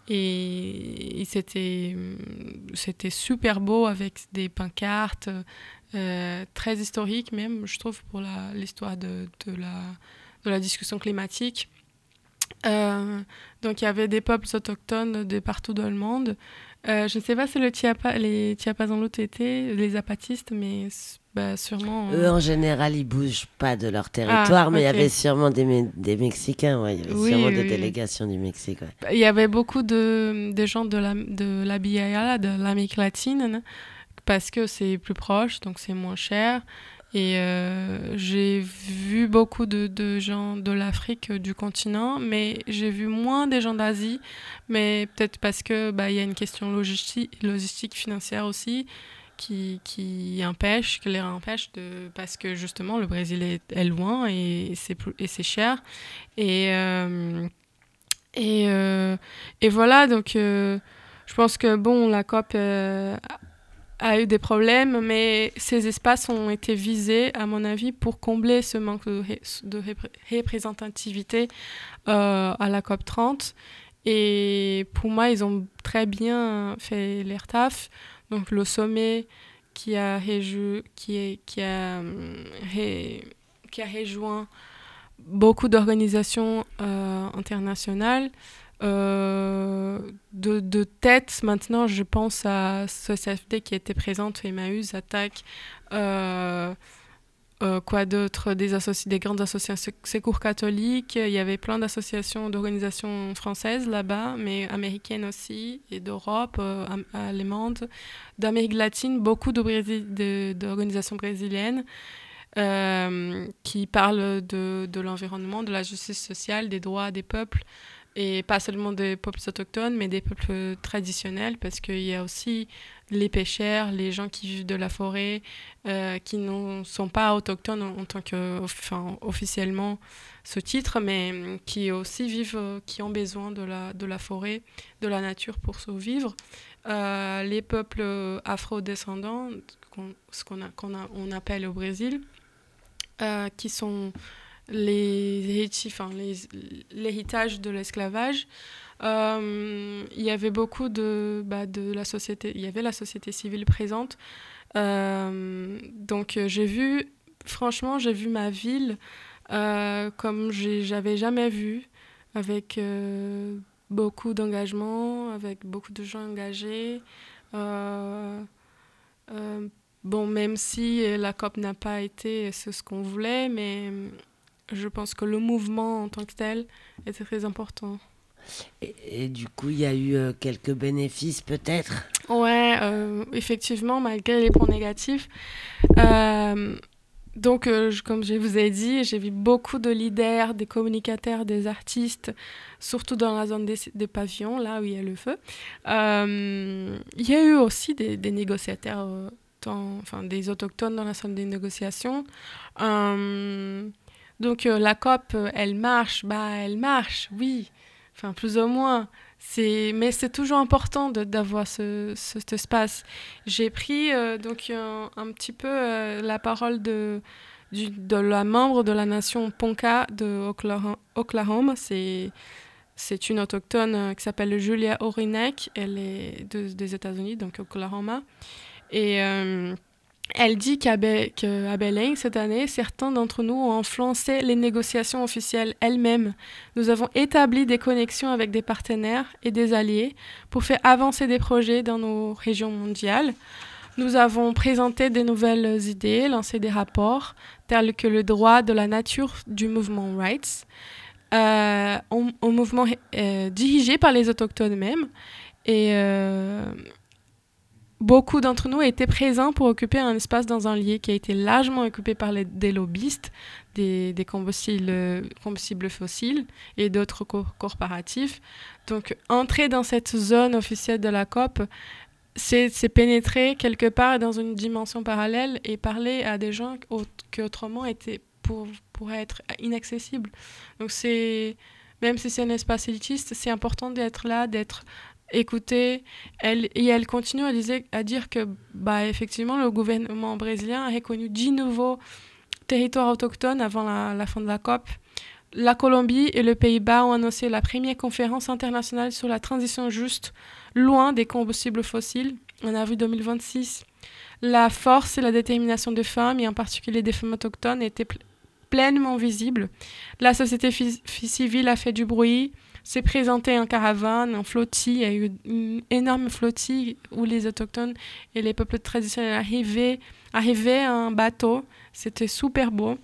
D: et c'était super beau avec des pancartes, très historique même, je trouve, pour l'histoire de la discussion climatique. Donc il y avait des peuples autochtones de partout dans le monde. Je ne sais pas si les Chiapazanlout étaient les zapatistes, mais sûrement...
B: Eux, en général, ils bougent pas de leur territoire, mais il y avait sûrement des Mexicains, ouais. Il y avait sûrement des délégations du Mexique. Ouais.
D: Il y avait beaucoup de gens de la BIA, de l'Amérique latine, parce que c'est plus proche, donc c'est moins cher. Et j'ai vu beaucoup de gens de l'Afrique, du continent, mais j'ai vu moins des gens d'Asie, mais peut-être parce que y a une question logistique financière aussi qui les empêche parce que justement le Brésil est loin et c'est cher. Et voilà, donc je pense que la COP a eu des problèmes, mais ces espaces ont été visés, à mon avis, pour combler ce manque de représentativité à la COP30. Et pour moi, ils ont très bien fait leur taf. Donc le sommet qui a rejoint beaucoup d'organisations internationales. De tête, maintenant, je pense à CFD qui était présente, Emmaüs, Attaque, quoi d'autre, des grandes associations, Secours catholique, il y avait plein d'associations, d'organisations françaises là-bas, mais américaines aussi, et d'Europe, allemandes, d'Amérique latine, beaucoup d'organisations brésiliennes qui parlent de l'environnement, de la justice sociale, des droits des peuples, et pas seulement des peuples autochtones, mais des peuples traditionnels, parce qu'il y a aussi les pêcheurs, les gens qui vivent de la forêt, qui ne sont pas autochtones en tant que, officiellement ce titre, mais qui aussi vivent, qui ont besoin de la forêt, de la nature pour survivre. Les peuples afro-descendants, qu'on appelle au Brésil, qui sont l'héritage de l'esclavage, Il y avait beaucoup de la société, il y avait la société civile présente. Donc j'ai vu ma ville comme j'avais jamais vu, avec beaucoup d'engagement, avec beaucoup de gens engagés. Bon, même si la COP n'a pas été ce qu'on voulait, mais je pense que le mouvement en tant que tel était très important.
B: Et du coup, il y a eu quelques bénéfices peut-être ?
D: Ouais, effectivement, malgré les points négatifs. Donc, comme je vous ai dit, j'ai vu beaucoup de leaders, des communicateurs, des artistes, surtout dans la zone des pavillons, là où il y a le feu. Il y a eu aussi des négociateurs, des autochtones dans la zone des négociations. Donc, la COP, elle marche, oui, enfin, plus ou moins. Mais c'est toujours important d'avoir cet espace. J'ai pris donc un petit peu la parole de la membre de la nation Ponca de Oklahoma. C'est une autochtone qui s'appelle Julia Orinek. Elle est des États-Unis, donc Oklahoma. Et elle dit qu'à Belém, cette année, certains d'entre nous ont influencé les négociations officielles elles-mêmes. Nous avons établi des connexions avec des partenaires et des alliés pour faire avancer des projets dans nos régions mondiales. Nous avons présenté de nouvelles idées, lancé des rapports, tels que le droit de la nature du mouvement Rights, un mouvement dirigé par les autochtones eux-mêmes. Et beaucoup d'entre nous étaient présents pour occuper un espace dans un lieu qui a été largement occupé par des lobbyistes, des combustibles fossiles et d'autres corporatifs. Donc, entrer dans cette zone officielle de la COP, c'est pénétrer quelque part dans une dimension parallèle et parler à des gens qui autrement pourraient être inaccessibles. Donc, même si c'est un espace élitiste, c'est important d'être là, d'être écoutée. Elle continue à dire que, effectivement, le gouvernement brésilien a reconnu 10 nouveaux territoires autochtones avant la fin de la COP. La Colombie et le Pays-Bas ont annoncé la première conférence internationale sur la transition juste, loin des combustibles fossiles, en avril 2026. La force et la détermination des femmes, et en particulier des femmes autochtones, étaient pleinement visibles. La société civile a fait du bruit, s'est présentée en caravane, en flottille. Il y a eu une énorme flottille où les autochtones et les peuples traditionnels arrivaient en bateau. C'était super beau.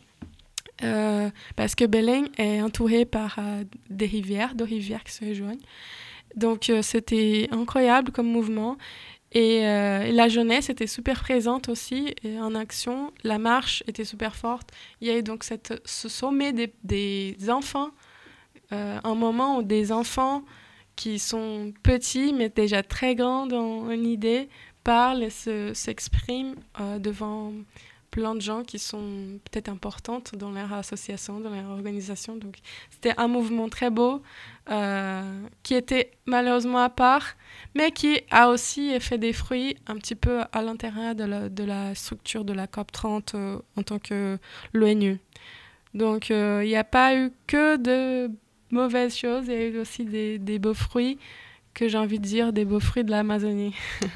D: Parce que Belém est entouré par deux rivières qui se rejoignent. Donc, c'était incroyable comme mouvement. Et la jeunesse était super présente aussi en action. La marche était super forte. Il y a eu donc ce sommet des enfants, un moment où des enfants qui sont petits mais déjà très grands dans une idée parlent et s'expriment devant plein de gens qui sont peut-être importantes dans leur association, dans leur organisation. Donc, c'était un mouvement très beau qui était malheureusement à part, mais qui a aussi fait des fruits un petit peu à l'intérieur de la structure de la COP30 en tant que l'ONU. Donc, il n'y a pas eu que de mauvaises choses, il y a eu aussi des beaux fruits, que j'ai envie de dire, des beaux fruits de l'Amazonie.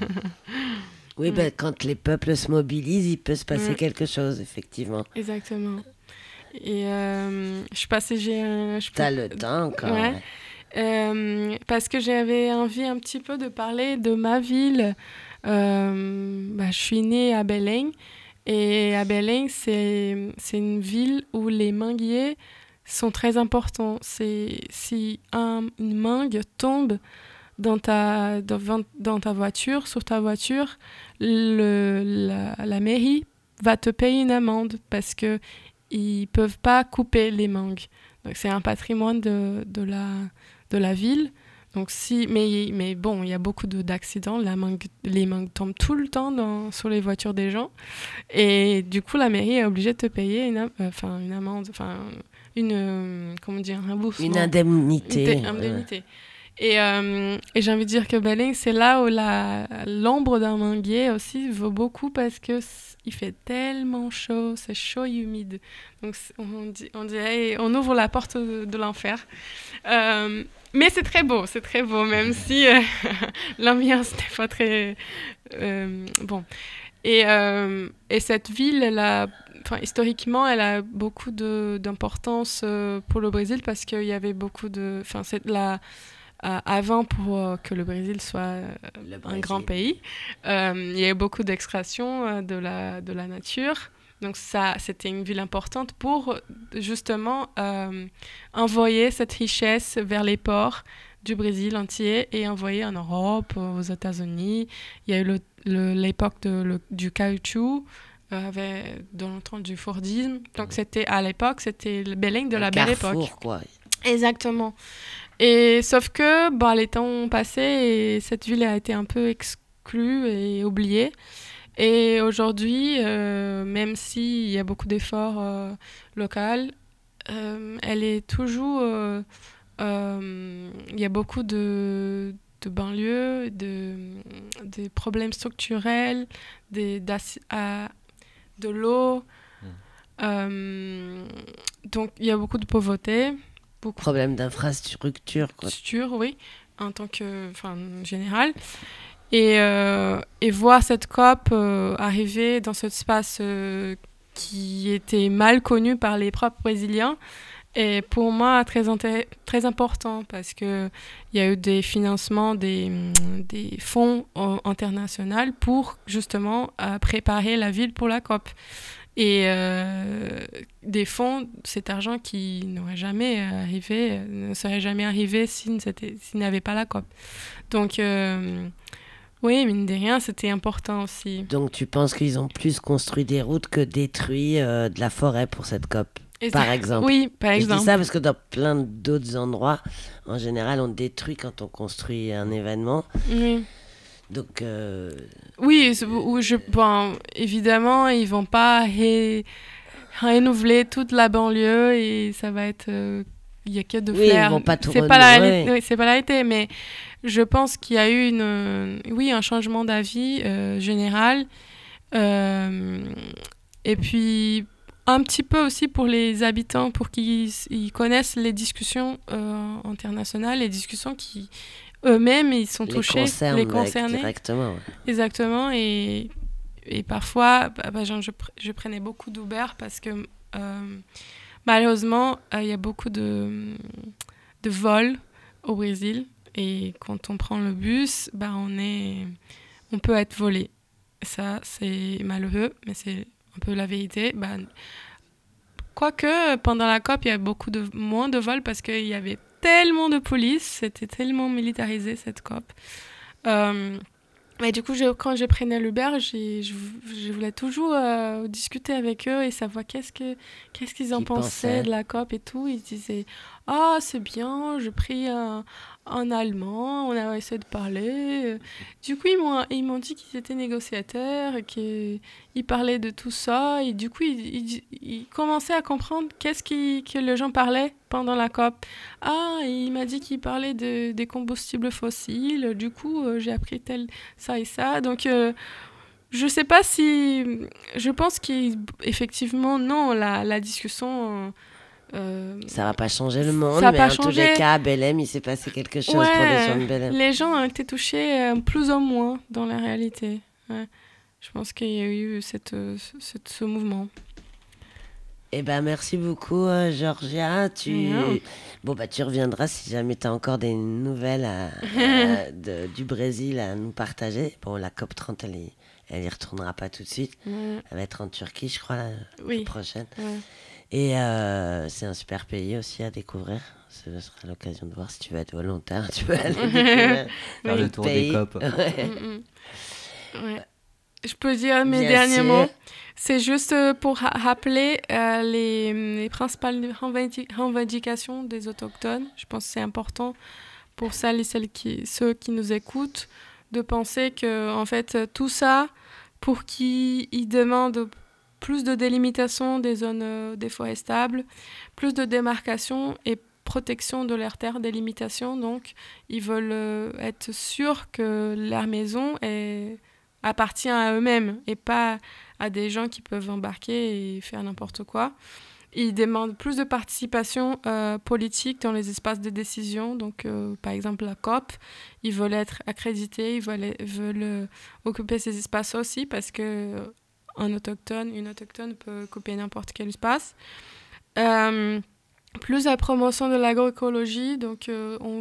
B: Oui, quand les peuples se mobilisent, il peut se passer quelque chose, effectivement.
D: Exactement. Et je sais pas si
B: t'as le temps encore.
D: Ouais. Parce que j'avais envie un petit peu de parler de ma ville. Je suis née à Belém. Et à Belém, c'est une ville où les manguiers sont très importants. Si une mangue tombe dans ta voiture, sur ta voiture, la mairie va te payer une amende parce qu'ils ne peuvent pas couper les mangues. Donc, c'est un patrimoine de la ville. Donc, mais bon, il y a beaucoup d'accidents. Les mangues tombent tout le temps sur les voitures des gens. Et du coup, la mairie est obligée de te payer une amende, comment dire, un remboursement.
B: Une indemnité.
D: Indemnité. Et j'ai envie de dire que Belém, c'est là où l'ombre d'un manguier aussi vaut beaucoup parce que il fait tellement chaud, c'est chaud et humide. Donc on dirait, on ouvre la porte de l'enfer. Mais c'est très beau, même si l'ambiance n'est pas très bon. Et cette ville, historiquement, elle a beaucoup d'importance pour le Brésil parce qu'il y avait beaucoup de... avant, pour que le Brésil soit un grand pays, il y a eu beaucoup d'extraction de la nature. Donc c'était une ville importante pour justement envoyer cette richesse vers les ports du Brésil entier et envoyer en Europe, aux États-Unis. Il y a eu l'époque du caoutchouc, dans le temps du Fordisme. Donc à l'époque, c'était le Belém de la belle époque.
B: Quoi.
D: Exactement. Et sauf que les temps ont passé et cette ville a été un peu exclue et oubliée. Et aujourd'hui, même s'il y a beaucoup d'efforts locaux, elle est toujours... il y a beaucoup de banlieues, des problèmes structurels, de l'eau. Donc, il y a beaucoup de pauvreté.
B: Problème d'infrastructure, quoi.
D: Oui, en général. Et voir cette COP arriver dans cet espace qui était mal connu par les propres Brésiliens est pour moi très important parce qu'il y a eu des financements, des fonds internationaux pour justement préparer la ville pour la COP. Et des fonds, cet argent qui ne serait jamais arrivé s'il n'y avait pas la COP. Donc... oui, mine de rien, c'était important aussi.
B: Donc tu penses qu'ils ont plus construit des routes que détruit de la forêt pour cette COP, par exemple?
D: Oui, par exemple.
B: Je dis ça parce que dans plein d'autres endroits, en général, on détruit quand on construit un événement.
D: Oui.
B: Donc...
D: Oui, évidemment, ils ne vont pas renouveler toute la banlieue et ça va être... il n'y a que de flair.
B: Ils vont pas tout
D: c'est pas la réalité, oui, c'est pas la réalité, mais je pense qu'il y a eu un changement d'avis général. Et puis, un petit peu aussi pour les habitants, pour qu'ils connaissent les discussions internationales, les discussions qui, eux-mêmes, ils sont touchés, les concernés.
B: Directement. Ouais.
D: Exactement. Et parfois, je prenais beaucoup d'Uber parce que... malheureusement, il y a beaucoup de vols au Brésil et quand on prend le bus, on peut être volé. Ça, c'est malheureux, mais c'est un peu la vérité. Quoique, pendant la COP, il y a moins de vols parce qu'il y avait tellement de police, c'était tellement militarisé cette COP. Mais du coup, quand je prenais l'Uber, je voulais toujours discuter avec eux et savoir qu'est-ce qu'ils en pensaient de la COP et tout. Ils disaient « Ah, c'est bien, je prie en allemand, on a essayé de parler. » Du coup, ils m'ont dit qu'ils étaient négociateurs et qu'ils parlaient de tout ça. Et du coup, ils commençaient à comprendre que les gens parlaient pendant la COP. Ah, il m'a dit qu'il parlait des combustibles fossiles. Du coup, j'ai appris ça et ça. Donc, je sais pas si... Je pense qu'effectivement, non, la discussion...
B: ça va pas changer le monde, mais en tous les cas, à Belém, il s'est passé quelque chose pour les gens de Belém.
D: Les gens ont été touchés plus ou moins dans la réalité. Ouais. Je pense qu'il y a eu ce mouvement.
B: Eh ben, merci beaucoup, Georgia. Tu reviendras si jamais tu as encore des nouvelles du Brésil à nous partager. Bon, la COP30, elle y retournera pas tout de suite. Elle va être en Turquie, je crois, la prochaine. Ouais. Et c'est un super pays aussi à découvrir. Ce sera l'occasion de voir si tu veux être volontaire. Tu peux aller découvrir
E: faire le tour des COP.
B: Ouais.
D: Ouais. Je peux dire mes derniers mots. C'est juste pour rappeler les principales revendications des autochtones. Je pense que c'est important pour celles et ceux qui nous écoutent de penser que en fait tout ça pour qu'ils demandent plus de délimitation des zones déforestables, plus de démarcation et protection de leurs terres, des limitations. Donc, ils veulent être sûrs que leur maison appartient à eux-mêmes et pas à des gens qui peuvent embarquer et faire n'importe quoi. Ils demandent plus de participation politique dans les espaces de décision. Donc, par exemple, la COP, ils veulent être accrédités, ils veulent occuper ces espaces aussi parce qu'une autochtone peut occuper n'importe quel espace. Plus la promotion de l'agroécologie, donc on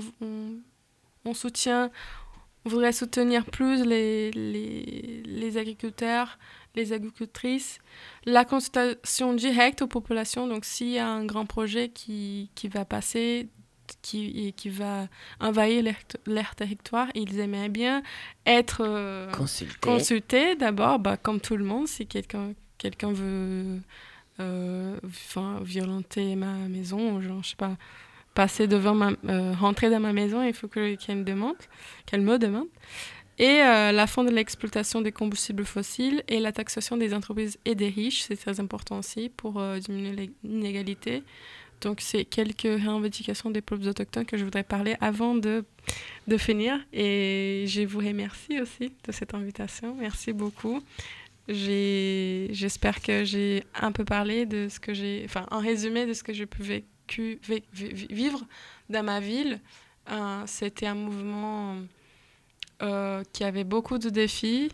D: voudrait soutenir plus les agriculteurs, les agricultrices, la consultation directe aux populations. Donc, s'il y a un grand projet qui va passer, qui va envahir leur territoire, ils aimeraient bien être consultés d'abord, comme tout le monde. Si quelqu'un veut violenter ma maison, genre, je sais pas, rentrer dans ma maison, il faut qu'elle me demande. Et la fin de l'exploitation des combustibles fossiles et la taxation des entreprises et des riches, c'est très important aussi pour diminuer l'inégalité. Donc, c'est quelques revendications des peuples autochtones que je voudrais parler avant de finir. Et je vous remercie aussi de cette invitation. Merci beaucoup. J'espère que j'ai un peu parlé de ce que en résumé de ce que j'ai pu vivre dans ma ville. C'était un mouvement qui avait beaucoup de défis,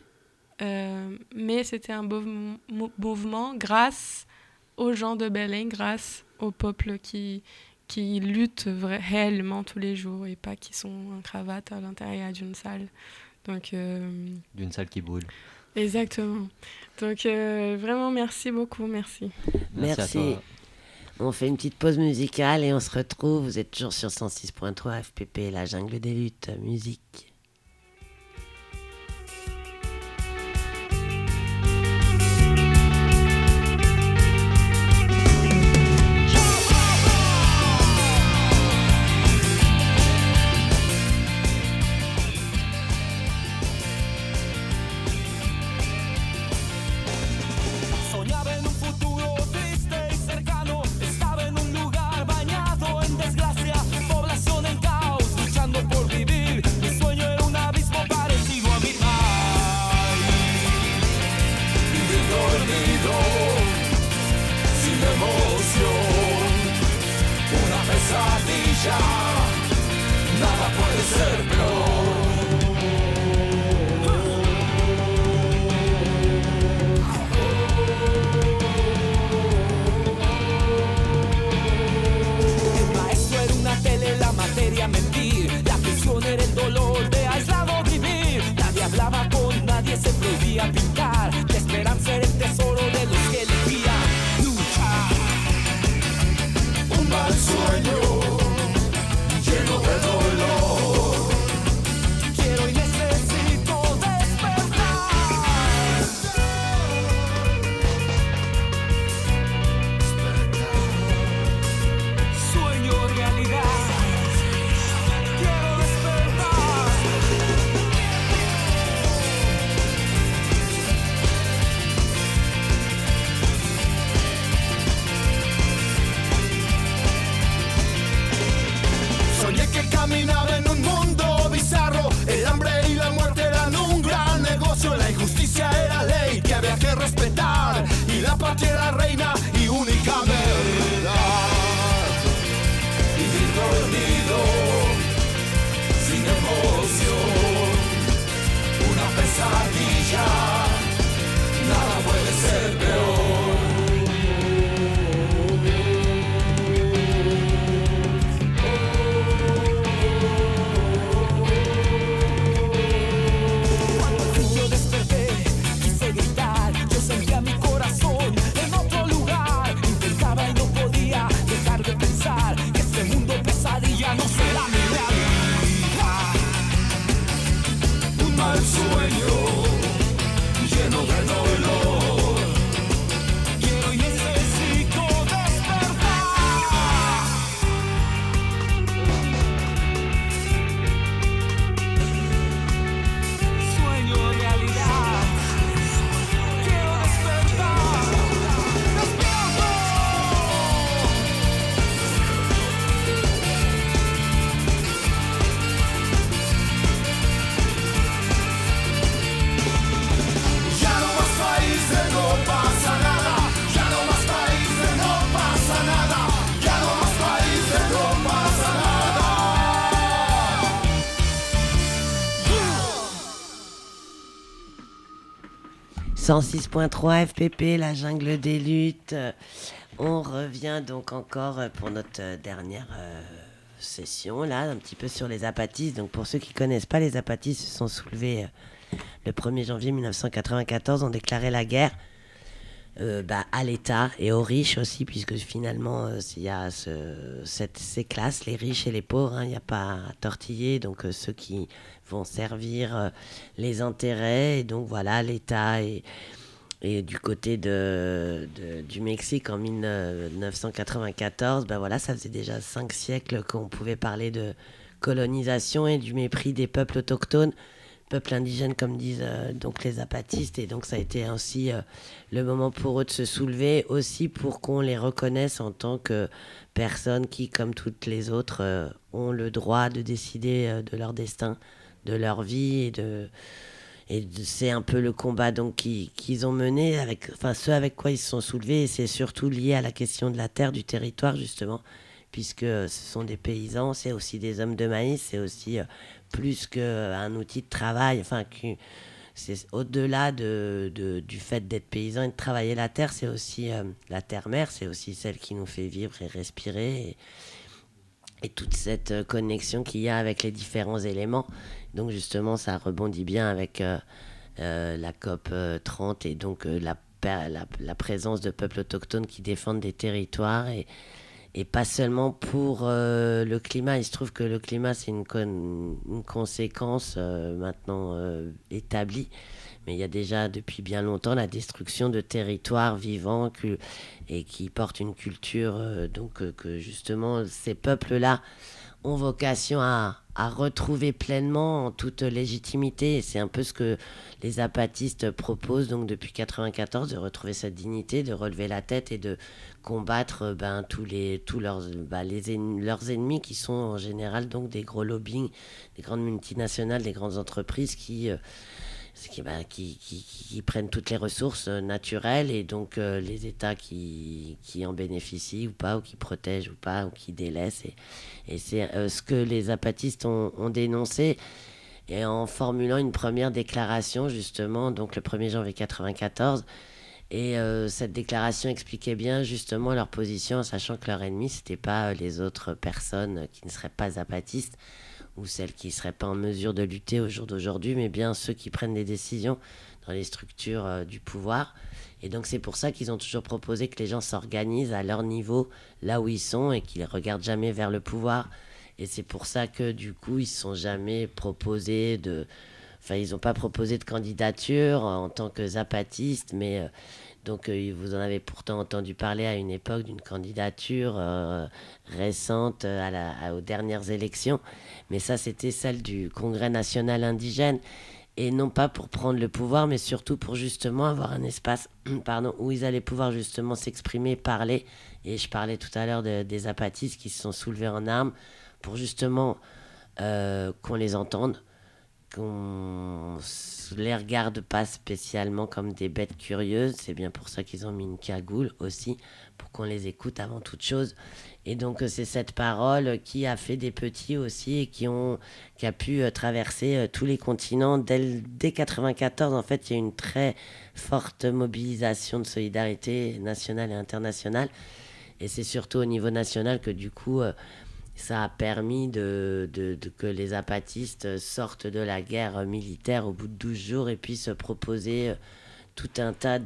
D: mais c'était un beau mouvement grâce aux gens de Belém, grâce au peuple qui luttent réellement tous les jours et pas qui sont en cravate à l'intérieur d'une salle. Donc,
E: d'une salle qui brûle.
D: Exactement. Donc, vraiment, merci beaucoup. Merci.
B: Merci. On fait une petite pause musicale et on se retrouve. Vous êtes toujours sur 106.3 FPP, la jungle des luttes, musique.
G: Sueño lleno de dolor.
B: 106.3 FPP, la jungle des luttes. On revient donc encore pour notre dernière session, là, un petit peu sur les apatistes. Donc pour ceux qui ne connaissent pas, les apatistes se sont soulevés le 1er janvier 1994, ont déclaré la guerre à l'État et aux riches aussi, puisque finalement il y a ces classes, les riches et les pauvres, il n'y a pas à tortiller, donc ceux qui vont servir les intérêts, et donc voilà, l'État et du côté du Mexique en 1994, voilà, ça faisait déjà 5 siècles qu'on pouvait parler de colonisation et du mépris des peuples autochtones, peuples indigènes comme disent donc les apatistes, et donc ça a été aussi le moment pour eux de se soulever, aussi pour qu'on les reconnaisse en tant que personnes qui, comme toutes les autres, ont le droit de décider de leur destin, de leur vie, c'est un peu le combat donc qu'ils ont mené, ce avec quoi ils se sont soulevés, et c'est surtout lié à la question de la terre, du territoire justement, puisque ce sont des paysans, c'est aussi des hommes de maïs, c'est aussi plus qu'un outil de travail, c'est au-delà du fait d'être paysan et de travailler la terre, c'est aussi la terre-mère, c'est aussi celle qui nous fait vivre et respirer, et toute cette connexion qu'il y a avec les différents éléments. Donc justement, ça rebondit bien avec la COP 30 et donc la présence de peuples autochtones qui défendent des territoires, et pas seulement pour le climat. Il se trouve que le climat, c'est une conséquence maintenant établie, mais il y a déjà depuis bien longtemps la destruction de territoires vivants et qui portent une culture, que justement ces peuples-là ont vocation à retrouver pleinement en toute légitimité, et c'est un peu ce que les apatistes proposent donc depuis 1994, de retrouver cette dignité, de relever la tête et de combattre tous leurs ennemis, qui sont en général donc des gros lobbying, des grandes multinationales, des grandes entreprises qui prennent toutes les ressources naturelles, et donc les États qui en bénéficient ou pas, ou qui protègent ou pas, ou qui délaissent. Et c'est ce que les apatistes ont dénoncé, et en formulant une première déclaration, justement, donc le 1er janvier 1994. Et cette déclaration expliquait bien justement leur position, en sachant que leur ennemi, c'était pas les autres personnes qui ne seraient pas apatistes, ou celles qui ne seraient pas en mesure de lutter au jour d'aujourd'hui, mais bien ceux qui prennent des décisions dans les structures du pouvoir. Et donc c'est pour ça qu'ils ont toujours proposé que les gens s'organisent à leur niveau, là où ils sont, et qu'ils ne regardent jamais vers le pouvoir. Et c'est pour ça que du coup, ils ne sont jamais proposés ils n'ont pas proposé de candidature en tant que zapatistes, mais donc vous en avez pourtant entendu parler à une époque d'une candidature récente aux dernières élections, mais ça c'était celle du Congrès national indigène, et non pas pour prendre le pouvoir, mais surtout pour justement avoir un espace où ils allaient pouvoir justement s'exprimer, parler. Et je parlais tout à l'heure des zapatistes qui se sont soulevés en armes pour justement qu'on les entende, qu'on les regarde pas spécialement comme des bêtes curieuses. C'est bien pour ça qu'ils ont mis une cagoule aussi, pour qu'on les écoute avant toute chose. Et donc c'est cette parole qui a fait des petits aussi, et qui a pu traverser tous les continents. Dès 1994, en fait, il y a une très forte mobilisation de solidarité nationale et internationale, et c'est surtout au niveau national que du coup ça a permis que les apatistes sortent de la guerre militaire au bout de 12 jours et puissent proposer tout un tas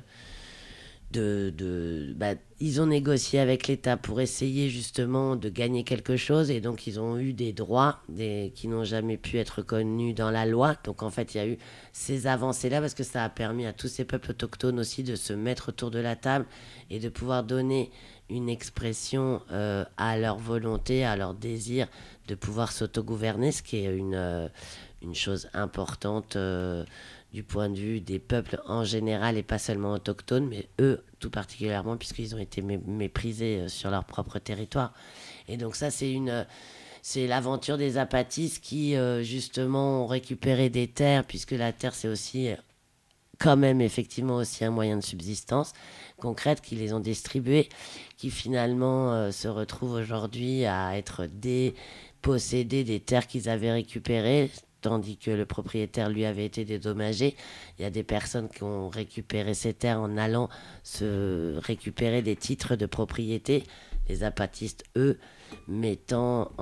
B: ils ont négocié avec l'État pour essayer justement de gagner quelque chose, et donc ils ont eu des droits qui n'ont jamais pu être connus dans la loi. Donc en fait il y a eu ces avancées-là, parce que ça a permis à tous ces peuples autochtones aussi de se mettre autour de la table et de pouvoir donner une expression à leur volonté, à leur désir de pouvoir s'autogouverner, ce qui est une chose importante du point de vue des peuples en général, et pas seulement autochtones, mais eux tout particulièrement, puisqu'ils ont été méprisés sur leur propre territoire. Et donc ça, c'est l'aventure des apatistes qui justement ont récupéré des terres, puisque la terre c'est aussi quand même effectivement aussi un moyen de subsistance concrète, qui les ont distribués, qui finalement se retrouvent aujourd'hui à être dépossédés des terres qu'ils avaient récupérées, tandis que le propriétaire, lui, avait été dédommagé. Il y a des personnes qui ont récupéré ces terres en allant se récupérer des titres de propriété. Les apatistes, eux, mettant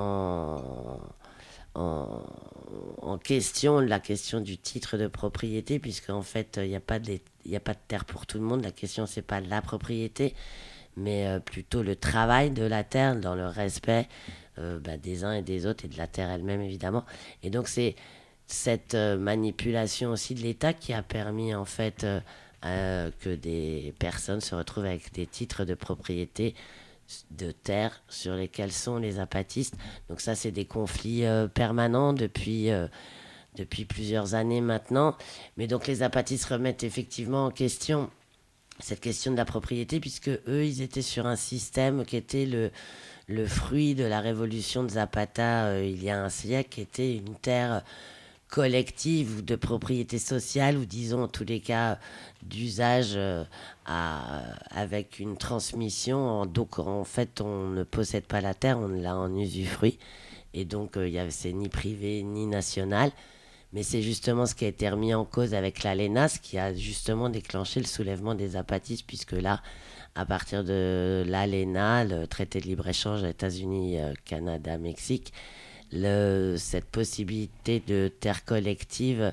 B: en question la question du titre de propriété, puisqu'en fait, il n'y a pas de terre pour tout le monde. La question, c'est pas la propriété, mais plutôt le travail de la terre dans le respect des uns et des autres et de la terre elle-même, évidemment. Et donc, c'est cette manipulation aussi de l'État qui a permis, en fait, que des personnes se retrouvent avec des titres de propriété de terre sur lesquels sont les apatistes. Donc ça, c'est des conflits permanents depuis plusieurs années maintenant. Mais donc les apatistes remettent effectivement en question cette question de la propriété, puisque eux, ils étaient sur un système qui était le fruit de la révolution de Zapata il y a un siècle, qui était une terre collective ou de propriété sociale, ou disons en tous les cas d'usage avec une transmission. Donc en fait, on ne possède pas la terre, on l'a en usufruit. Et donc c'est ni privé ni national. Mais c'est justement ce qui a été remis en cause avec l'ALENA, qui a justement déclenché le soulèvement des apatistes, puisque là, à partir de l'ALENA, le traité de libre-échange États-Unis, Canada, Mexique, cette possibilité de terre collective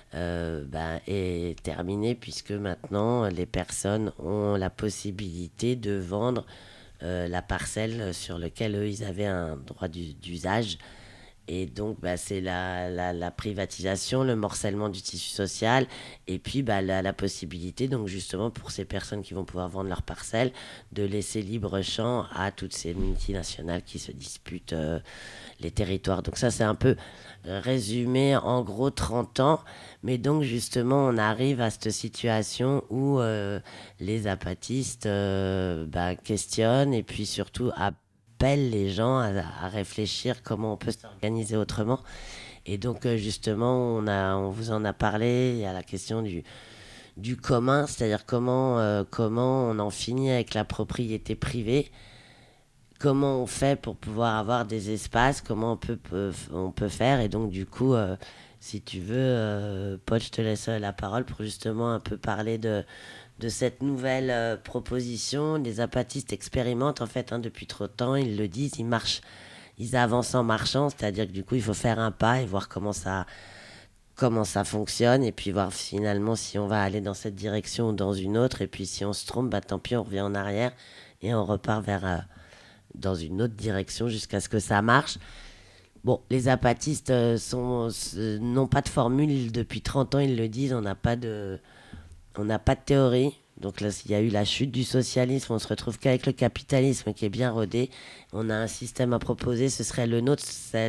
B: est terminée, puisque maintenant les personnes ont la possibilité de vendre la parcelle sur laquelle eux ils avaient un droit d'usage. Et donc c'est la privatisation, le morcellement du tissu social, et puis la possibilité, donc justement pour ces personnes qui vont pouvoir vendre leurs parcelles, de laisser libre champ à toutes ces multinationales qui se disputent les territoires. Donc ça, c'est un peu résumé en gros 30 ans, mais donc justement on arrive à cette situation où les apatistes questionnent, et puis surtout appelle les gens à réfléchir comment on peut s'organiser autrement. Et donc justement on vous en a parlé. Il y a la question du commun, c'est-à-dire comment on en finit avec la propriété privée, comment on fait pour pouvoir avoir des espaces, comment on peut faire. Et donc du coup si tu veux Paul, je te laisse la parole pour justement un peu parler de cette nouvelle proposition. Les apatistes expérimentent en fait depuis trop de temps, ils le disent, ils marchent, ils avancent en marchant, c'est-à-dire que du coup il faut faire un pas et voir comment ça fonctionne, et puis voir finalement si on va aller dans cette direction ou dans une autre, et puis si on se trompe, tant pis, on revient en arrière et on repart vers dans une autre direction jusqu'à ce que ça marche. Bon, les apatistes n'ont pas de formule depuis 30 ans, ils le disent, on n'a pas de théorie. Donc là, il y a eu la chute du socialisme, on se retrouve qu'avec le capitalisme qui est bien rodé. On a un système à proposer, ce serait le nôtre,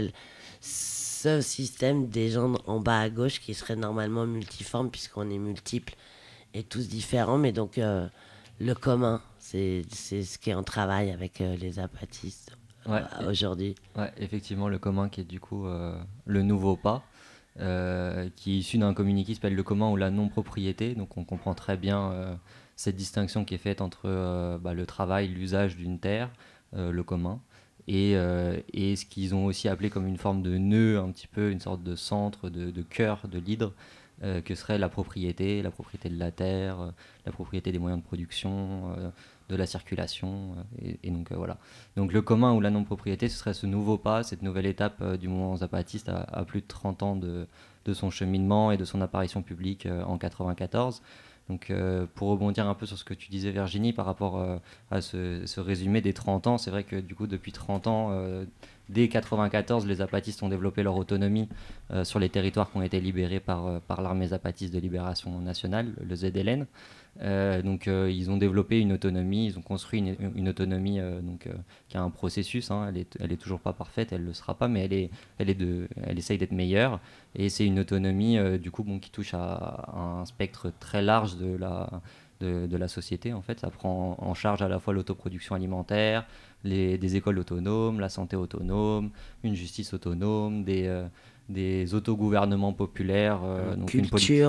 B: ce système des gens en bas à gauche qui serait normalement multiforme, puisqu'on est multiples et tous différents. Mais donc le commun, c'est ce qui est en travail avec les apatistes aujourd'hui.
E: Ouais, effectivement, le commun qui est du coup le nouveau pas. Qui est issu d'un communiqué qui s'appelle le commun ou la non-propriété. Donc on comprend très bien cette distinction qui est faite entre le travail, l'usage d'une terre, le commun, et ce qu'ils ont aussi appelé comme une forme de nœud, un petit peu une sorte de centre, de cœur, de l'hydre, que serait la propriété de la terre, la propriété des moyens de production, de la circulation, et donc voilà. Donc le commun ou la non-propriété, ce serait ce nouveau pas, cette nouvelle étape du mouvement zapatiste à plus de 30 ans de son cheminement et de son apparition publique en 1994. Donc pour rebondir un peu sur ce que tu disais, Virginie, par rapport à ce résumé des 30 ans, c'est vrai que du coup depuis 30 ans, dès 1994, les zapatistes ont développé leur autonomie sur les territoires qui ont été libérés par l'armée zapatiste de libération nationale, le ZLN. Donc ils ont développé une autonomie, ils ont construit une autonomie qui a un processus, hein, elle est toujours pas parfaite, elle le sera pas, mais elle essaye d'être meilleure, et c'est une autonomie du coup qui touche à un spectre très large de la société. En fait, ça prend en charge à la fois l'autoproduction alimentaire, des écoles autonomes, la santé autonome, une justice autonome, des autogouvernements populaires, donc une culture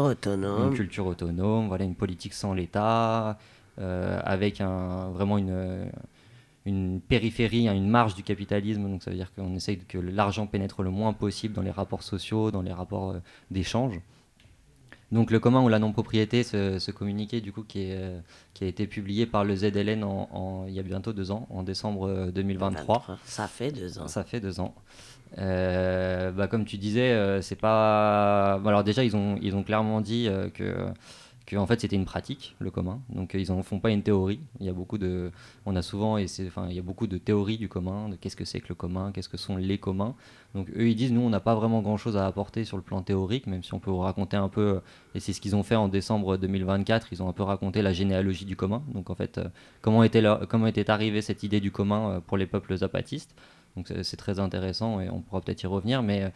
E: autonome, voilà, une politique sans l'État, avec vraiment une périphérie, une marge du capitalisme. Donc ça veut dire qu'on essaye que l'argent pénètre le moins possible dans les rapports sociaux, dans les rapports d'échange. Donc le commun ou la non-propriété, ce communiqué du coup qui a été publié par le ZLN il y a bientôt 2 ans, en décembre 2023.
B: Ça fait 2 ans.
E: Ça fait 2 ans. Comme tu disais, c'est pas. Alors déjà, ils ont clairement dit que en fait c'était une pratique, le commun. Donc ils en font pas une théorie. Il y a beaucoup de théories du commun, de qu'est-ce que c'est que le commun, qu'est-ce que sont les communs. Donc eux ils disent nous on n'a pas vraiment grand-chose à apporter sur le plan théorique, même si on peut vous raconter un peu. Et c'est ce qu'ils ont fait en décembre 2024. Ils ont un peu raconté la généalogie du commun. Donc en fait comment était arrivée cette idée du commun pour les peuples zapatistes. Donc c'est très intéressant et on pourra peut-être y revenir, mais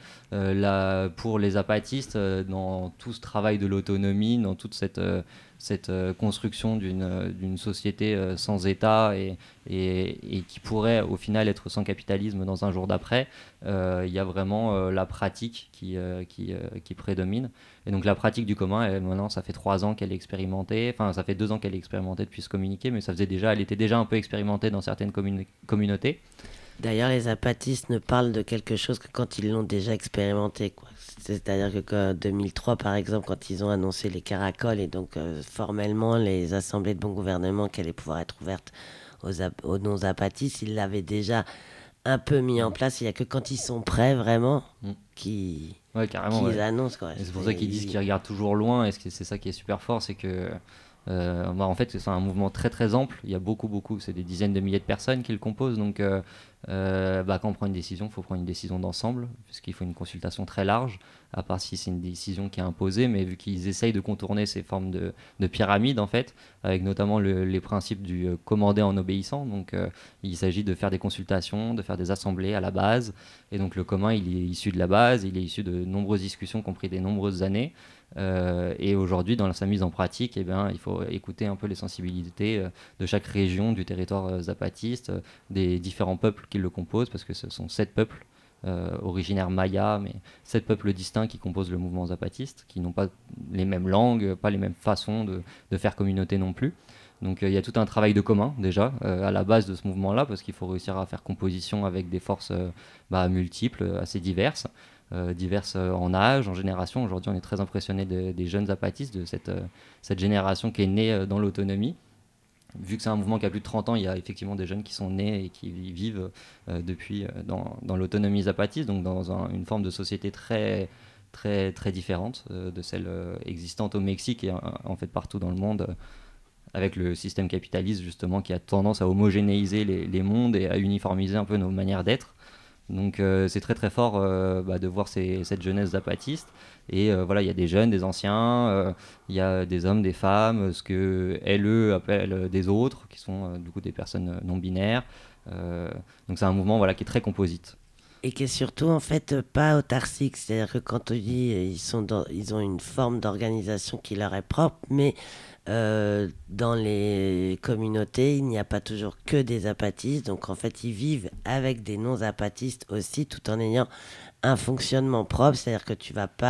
E: pour les zapatistes, dans tout ce travail de l'autonomie, dans toute cette construction d'une société sans État et qui pourrait au final être sans capitalisme dans un jour d'après, il y a vraiment la pratique qui prédomine. Et donc la pratique du commun, maintenant ça fait 3 ans qu'elle est expérimentée, enfin ça fait 2 ans qu'elle est expérimentée depuis ce communiqué, mais elle était déjà un peu expérimentée dans certaines communautés.
B: D'ailleurs, les zapatistes ne parlent de quelque chose que quand ils l'ont déjà expérimenté, quoi. C'est-à-dire que 2003, par exemple, quand ils ont annoncé les caracoles et donc formellement les assemblées de bon gouvernement qui allaient pouvoir être ouvertes aux non-zapatistes, ils l'avaient déjà un peu mis en place. Il n'y a que quand ils sont prêts vraiment qu'ils annoncent, quoi.
E: Et c'est pour ça qu'ils disent qu'ils regardent toujours loin, et c'est ça qui est super fort, c'est que en fait c'est un mouvement très très ample, il y a beaucoup, c'est des dizaines de milliers de personnes qui le composent, donc quand on prend une décision, il faut prendre une décision d'ensemble, puisqu'il faut une consultation très large, à part si c'est une décision qui est imposée, mais vu qu'ils essayent de contourner ces formes de pyramide en fait, avec notamment les principes du commander en obéissant, donc il s'agit de faire des consultations, de faire des assemblées à la base, et donc le commun il est issu de la base, il est issu de nombreuses discussions qui ont pris des nombreuses années. Et aujourd'hui, dans sa mise en pratique, il faut écouter un peu les sensibilités de chaque région du territoire zapatiste, des différents peuples qui le composent, parce que ce sont 7 peuples originaires mayas, mais 7 peuples distincts qui composent le mouvement zapatiste, qui n'ont pas les mêmes langues, pas les mêmes façons de faire communauté non plus. Donc il y a tout un travail de commun déjà à la base de ce mouvement-là, parce qu'il faut réussir à faire composition avec des forces multiples, assez diverses. Diverses en âge, en génération. Aujourd'hui, on est très impressionné des jeunes zapatistes, de cette génération qui est née dans l'autonomie. Vu que c'est un mouvement qui a plus de 30 ans, il y a effectivement des jeunes qui sont nés et qui vivent depuis dans l'autonomie zapatiste, donc dans une forme de société très, très, très différente de celle existante au Mexique et en fait partout dans le monde, avec le système capitaliste justement qui a tendance à homogénéiser les mondes et à uniformiser un peu nos manières d'être. Donc c'est très très fort de voir cette jeunesse zapatiste, et il y a des jeunes, des anciens, il y a des hommes, des femmes, ce que eux appellent des autres, qui sont du coup des personnes non binaires. Donc c'est un mouvement qui est très composite.
B: Et qui est surtout en fait pas autarcique, c'est-à-dire que quand on dit ils ont une forme d'organisation qui leur est propre, mais dans les communautés, il n'y a pas toujours que des zapatistes, donc en fait ils vivent avec des non-zapatistes aussi, tout en ayant un fonctionnement propre, c'est-à-dire que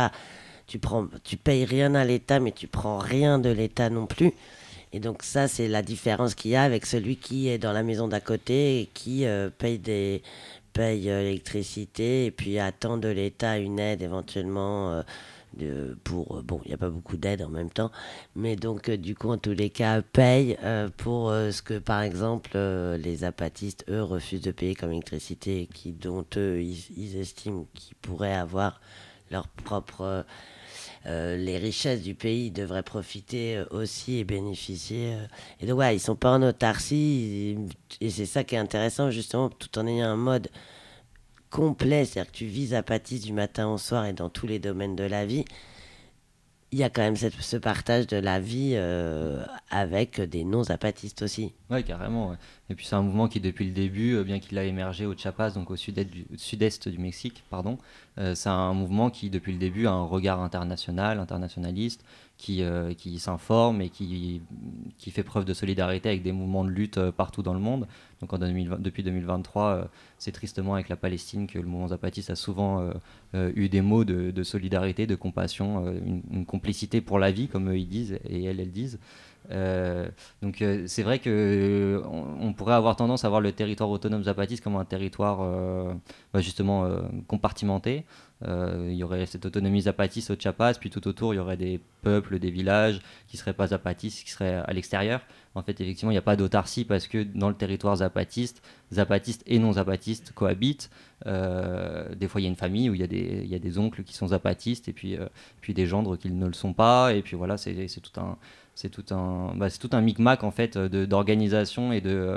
B: tu payes rien à l'État, mais tu prends rien de l'État non plus. Et donc ça, c'est la différence qu'il y a avec celui qui est dans la maison d'à côté et qui paye l'électricité et puis attend de l'État une aide éventuellement il n'y a pas beaucoup d'aide en même temps, mais donc du coup en tous les cas paye pour ce que par exemple les zapatistes eux refusent de payer comme électricité, dont eux ils estiment qu'ils pourraient avoir leur propre les richesses du pays devraient profiter aussi et bénéficier. Et donc ils sont pas en autarcie, et c'est ça qui est intéressant justement, tout en ayant un mode complet, c'est-à-dire que tu vis zapatiste du matin au soir et dans tous les domaines de la vie. Il y a quand même ce partage de la vie avec des non-zapatistes aussi.
E: Oui, carrément. Ouais. Et puis c'est un mouvement qui, depuis le début, bien qu'il a émergé au Chiapas, donc au sud-est du Mexique, c'est un mouvement qui, depuis le début, a un regard internationaliste, qui s'informe et qui fait preuve de solidarité avec des mouvements de lutte partout dans le monde. Donc depuis 2023, c'est tristement avec la Palestine que le mouvement zapatiste a souvent eu des mots de solidarité, de compassion, une complicité pour la vie, comme eux ils disent et elles disent. Donc c'est vrai que on pourrait avoir tendance à voir le territoire autonome zapatiste comme un territoire justement compartimenté. Il y aurait cette autonomie zapatiste au Chiapas, puis tout autour il y aurait des peuples, des villages qui seraient pas zapatistes, qui seraient à l'extérieur. En fait, effectivement, il n'y a pas d'autarcie parce que dans le territoire zapatistes et non zapatistes cohabitent. Des fois, il y a une famille où il y a des oncles qui sont zapatistes et puis des gendres qui ne le sont pas. Et puis voilà, c'est tout un micmac en fait d'organisation et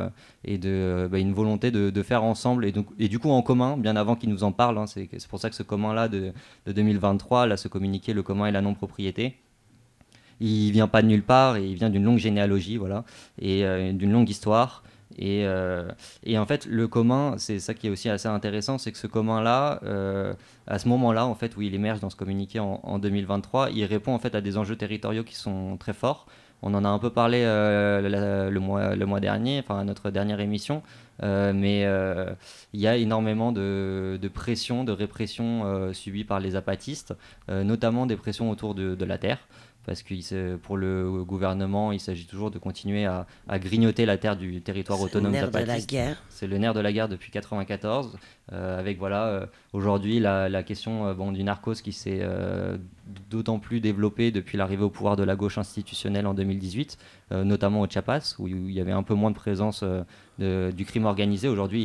E: de une volonté de faire ensemble et du coup en commun, bien avant qu'ils nous en parlent. Hein, c'est pour ça que ce commun-là de 2023, là, ce communiqué, le commun et la non-propriété, il vient pas de nulle part et il vient d'une longue généalogie, voilà, et d'une longue histoire. Et en fait, le commun, c'est ça qui est aussi assez intéressant, c'est que ce commun-là, à ce moment-là, en fait, où il émerge dans ce communiqué en 2023, il répond en fait à des enjeux territoriaux qui sont très forts. On en a un peu parlé le mois dernier, enfin à notre dernière émission, mais il y a énormément de pression, de répression subies par les zapatistes, notamment des pressions autour de la terre. Parce que pour le gouvernement, il s'agit toujours de continuer à grignoter la terre du territoire autonome zapatiste.
B: C'est le nerf de la guerre.
E: C'est le nerf de la guerre depuis 1994, avec aujourd'hui la question du narcos qui s'est d'autant plus développée depuis l'arrivée au pouvoir de la gauche institutionnelle en 2018, notamment au Chiapas, où il y avait un peu moins de présence du crime organisé. Aujourd'hui,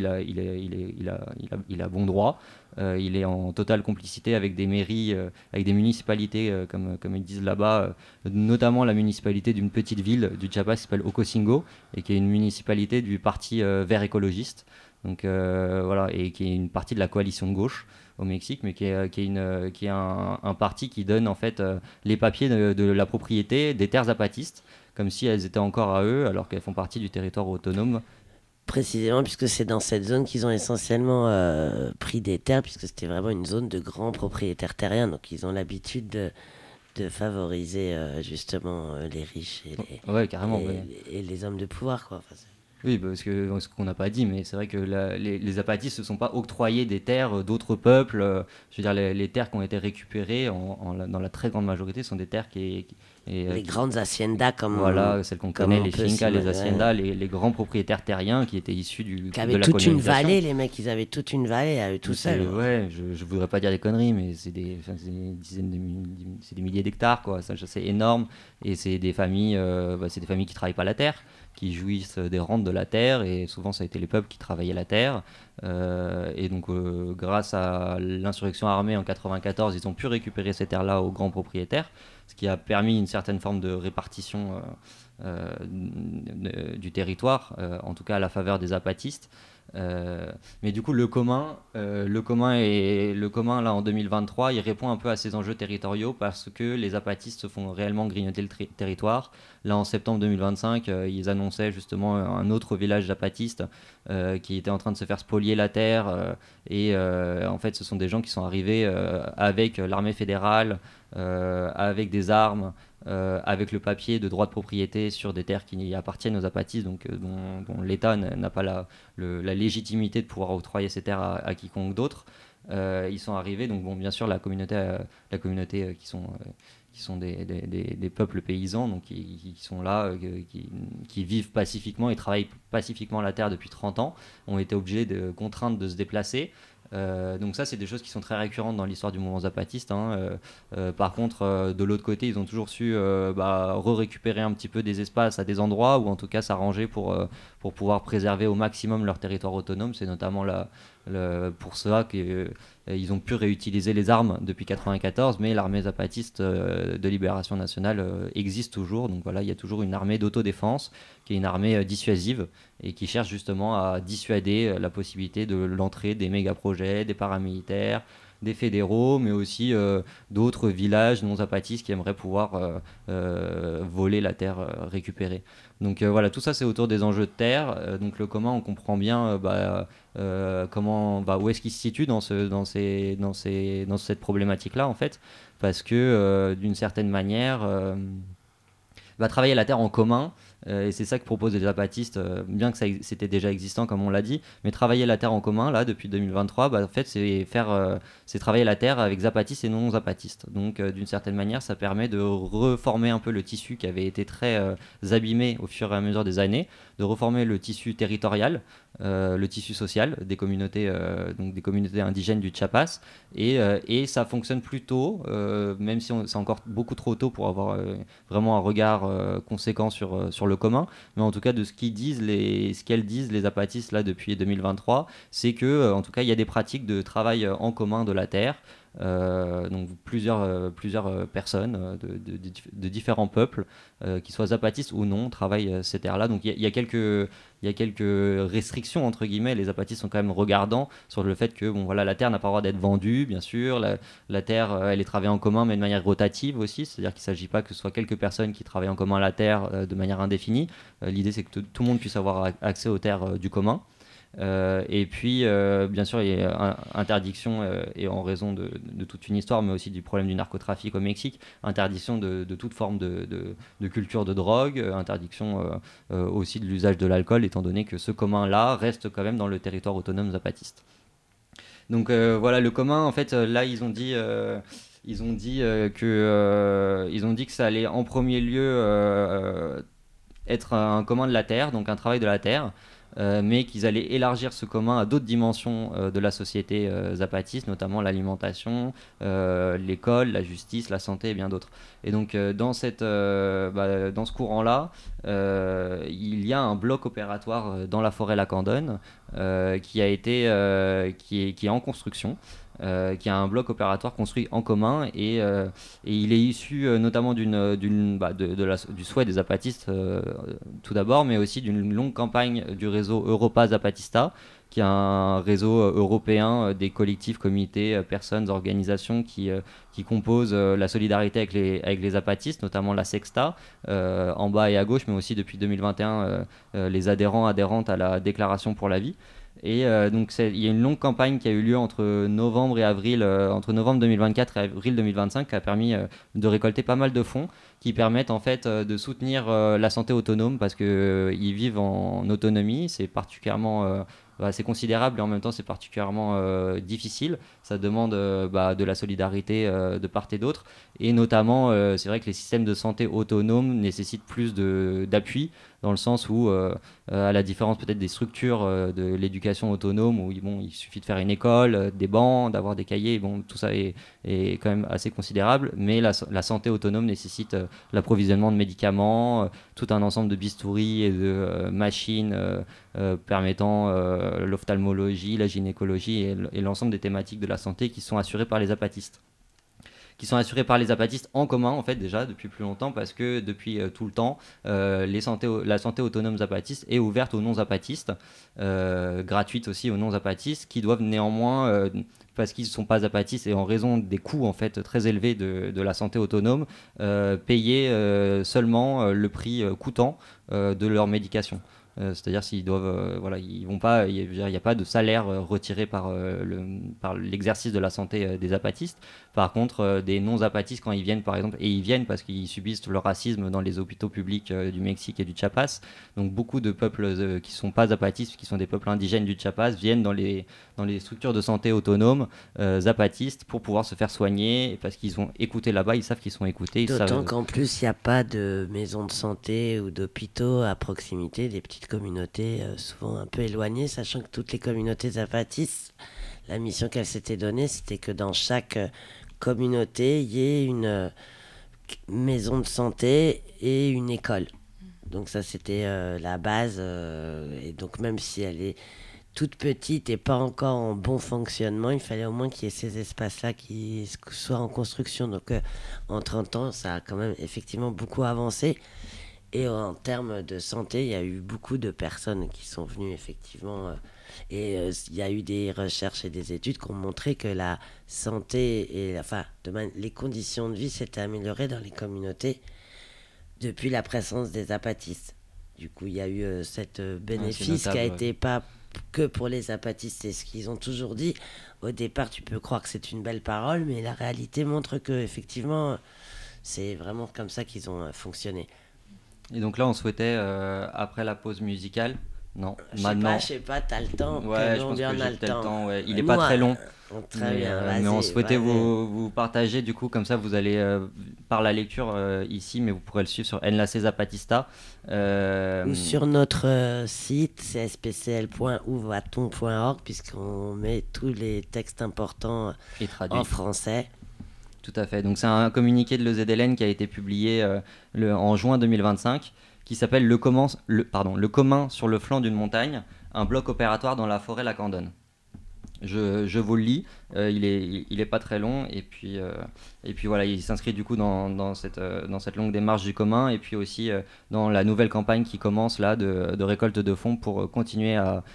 E: il a bon droit. Il est en totale complicité avec des mairies, avec des municipalités, comme ils disent là-bas, notamment la municipalité d'une petite ville du Chiapas qui s'appelle Ocosingo, et qui est une municipalité du parti vert écologiste, donc, et qui est une partie de la coalition de gauche au Mexique, mais qui est un parti qui donne en fait les papiers de la propriété des terres zapatistes, comme si elles étaient encore à eux, alors qu'elles font partie du territoire autonome.
B: Précisément, puisque c'est dans cette zone qu'ils ont essentiellement pris des terres, puisque c'était vraiment une zone de grands propriétaires terriens. Donc ils ont l'habitude de favoriser justement les riches et les hommes de pouvoir, quoi. Enfin,
E: oui, parce que ce qu'on n'a pas dit, mais c'est vrai que les zapatistes ne se sont pas octroyés des terres d'autres peuples. Je veux dire, les terres qui ont été récupérées, dans la très grande majorité, sont des terres
B: les grandes haciendas, comme
E: voilà, celles qu'on connaît, les fincas, les haciendas,
B: ouais.
E: les grands propriétaires terriens qui étaient issus de la colonisation.
B: Qui avaient toute une vallée, les mecs, ils avaient toute une vallée à eux tout seuls.
E: Ouais, je voudrais pas dire des conneries, mais c'est des milliers d'hectares, quoi. Ça, c'est énorme, et c'est des familles qui travaillent pas la terre, qui jouissent des rentes de la terre, et souvent ça a été les peuples qui travaillaient la terre, et donc grâce à l'insurrection armée en 1994, ils ont pu récupérer ces terres-là aux grands propriétaires, ce qui a permis une certaine forme de répartition du territoire, en tout cas à la faveur des zapatistes. Mais du coup, le commun là en 2023, il répond un peu à ces enjeux territoriaux parce que les zapatistes se font réellement grignoter le territoire. Là, en septembre 2025, ils annonçaient justement un autre village zapatiste qui était en train de se faire spolier la terre. En fait, ce sont des gens qui sont arrivés avec l'armée fédérale, avec des armes, avec le papier de droit de propriété sur des terres qui appartiennent aux zapatistes, donc dont l'État n'a pas la légitimité de pouvoir octroyer ces terres à quiconque d'autre. Ils sont arrivés, donc bon, bien sûr la communauté qui sont des peuples paysans, donc qui sont là, qui vivent pacifiquement et travaillent pacifiquement la terre depuis 30 ans, ont été obligés de contraintes de se déplacer. Donc ça, c'est des choses qui sont très récurrentes dans l'histoire du mouvement zapatiste, hein. Par contre, de l'autre côté, ils ont toujours su récupérer un petit peu des espaces à des endroits, ou en tout cas s'arranger pour pouvoir préserver au maximum leur territoire autonome. C'est notamment pour cela qu'ils ont pu réutiliser les armes depuis 1994, mais l'armée zapatiste de libération nationale existe toujours. Donc voilà, il y a toujours une armée d'autodéfense qui est une armée dissuasive et qui cherche justement à dissuader la possibilité de l'entrée des méga-projets, des paramilitaires, des fédéraux, mais aussi d'autres villages non zapatistes qui aimeraient pouvoir voler la terre récupérée. Donc voilà, tout ça c'est autour des enjeux de terre. Donc le commun, on comprend bien où est-ce qu'il se situe dans cette problématique-là, en fait, parce que d'une certaine manière, travailler la terre en commun. Et c'est ça que proposent les zapatistes, bien que c'était déjà existant comme on l'a dit, mais travailler la terre en commun là depuis 2023, en fait c'est travailler la terre avec zapatistes et non zapatistes. Donc d'une certaine manière ça permet de reformer un peu le tissu qui avait été très abîmé au fur et à mesure des années, de reformer le tissu territorial, le tissu social des communautés, donc des communautés indigènes du Chiapas, et ça fonctionne plutôt, même si c'est encore beaucoup trop tôt pour avoir vraiment un regard conséquent sur le commun, mais en tout cas de ce qu'elles disent les zapatistes là depuis 2023, c'est que en tout cas il y a des pratiques de travail en commun de la terre. Donc plusieurs personnes de différents peuples, qui soient zapatistes ou non, travaillent ces terres-là. Donc il y a quelques restrictions entre guillemets. Les zapatistes sont quand même regardants sur le fait que la terre n'a pas le droit d'être vendue, bien sûr. La terre, elle est travaillée en commun, mais de manière rotative aussi. C'est-à-dire qu'il ne s'agit pas que ce soit quelques personnes qui travaillent en commun la terre de manière indéfinie. L'idée, c'est que tout le monde puisse avoir accès aux terres du commun. Et puis bien sûr il y a interdiction, et en raison de toute une histoire, mais aussi du problème du narcotrafic au Mexique, interdiction de toute forme de culture de drogue, interdiction aussi de l'usage de l'alcool, étant donné que ce commun là reste quand même dans le territoire autonome zapatiste. Donc voilà, le commun en fait là ils ont dit que ça allait en premier lieu être un commun de la terre, donc un travail de la terre, mais qu'ils allaient élargir ce commun à d'autres dimensions de la société zapatiste, notamment l'alimentation, l'école, la justice, la santé et bien d'autres. Et donc dans ce courant-là, il y a un bloc opératoire dans la forêt Lacandone qui est en construction. Qui a un bloc opératoire construit en commun, et il est issu notamment du souhait des zapatistes tout d'abord, mais aussi d'une longue campagne du réseau Europa Zapatista, qui est un réseau européen des collectifs, comités, personnes, organisations qui composent la solidarité avec les zapatistes, notamment la Sexta, en bas et à gauche, mais aussi depuis 2021 les adhérentes à la Déclaration pour la vie. Et donc il y a une longue campagne qui a eu lieu entre novembre 2024 et avril 2025, qui a permis de récolter pas mal de fonds qui permettent en fait de soutenir la santé autonome, parce qu'ils vivent en autonomie. C'est particulièrement c'est considérable, et en même temps c'est particulièrement difficile. Ça demande de la solidarité de part et d'autre, et notamment c'est vrai que les systèmes de santé autonomes nécessitent plus d'appui, dans le sens où à la différence peut-être des structures de l'éducation autonome, où il suffit de faire une école, des bancs, d'avoir des cahiers, tout ça est quand même assez considérable, mais la santé autonome nécessite l'approvisionnement de médicaments, tout un ensemble de bistouris et de machines permettant l'ophtalmologie, la gynécologie et l'ensemble des thématiques de la santé qui sont assurées par les zapatistes. En commun en fait déjà depuis plus longtemps, parce que depuis tout le temps la santé autonome zapatiste est ouverte aux non-zapatistes, gratuite aussi aux non-zapatistes, qui doivent néanmoins parce qu'ils ne sont pas zapatistes et en raison des coûts en fait très élevés de la santé autonome, payer seulement le prix coûtant de leur médication. C'est-à-dire s'ils doivent, ils vont pas, il n'y a pas de salaire retiré par l'exercice de la santé des zapatistes. Par contre, des non-zapatistes, quand ils viennent par exemple, et ils viennent parce qu'ils subissent le racisme dans les hôpitaux publics du Mexique et du Chiapas, donc beaucoup de peuples qui ne sont pas zapatistes, qui sont des peuples indigènes du Chiapas, viennent dans les structures de santé autonomes zapatistes pour pouvoir se faire soigner, parce qu'ils ont écouté là-bas, ils savent qu'ils sont écoutés.
B: D'autant qu'en plus, il n'y a pas de maisons de santé ou d'hôpitaux à proximité, des petites communautés souvent un peu éloignées, sachant que toutes les communautés zapatistes, la mission qu'elles s'étaient donnée, c'était que dans chaque communauté, il y ait une maison de santé et une école. Donc ça, c'était la base. Et donc même si elle est toute petite et pas encore en bon fonctionnement, il fallait au moins qu'il y ait ces espaces-là qui soient en construction. Donc en 30 ans, ça a quand même effectivement beaucoup avancé. Et en termes de santé, il y a eu beaucoup de personnes qui sont venues effectivement. Il y a eu des recherches et des études qui ont montré que la santé et les conditions de vie s'étaient améliorées dans les communautés depuis la présence des zapatistes. Du coup, il y a eu cet bénéfice qui a été pas que pour les zapatistes. C'est ce qu'ils ont toujours dit. Au départ, tu peux croire que c'est une belle parole, mais la réalité montre que effectivement, c'est vraiment comme ça qu'ils ont fonctionné.
E: Et donc là, on souhaitait, après la pause musicale, non,
B: Je sais pas, t'as le temps.
E: Ouais, je pense que
B: bien on a
E: j'ai
B: le
E: peut-être le
B: temps.
E: temps. Ouais. Il est pas très long.
B: Très bien,
E: Mais on
B: vas-y,
E: souhaitait
B: vas-y.
E: vous partager, du coup, comme ça vous allez, par la lecture ici, mais vous pourrez le suivre sur Enlace Zapatista.
B: Ou sur notre site cspcl.ouvaton.org, puisqu'on met tous les textes importants
E: et traduit.
B: en français.
E: Tout à fait. Donc c'est un communiqué de l'EZLN qui a été publié en juin 2025, qui s'appelle le commun sur le flanc d'une montagne, un bloc opératoire dans la forêt lacandone. Je vous le lis, il est pas très long, et puis voilà, il s'inscrit du coup dans cette longue démarche du commun, et puis aussi dans la nouvelle campagne qui commence là de récolte de fonds pour continuer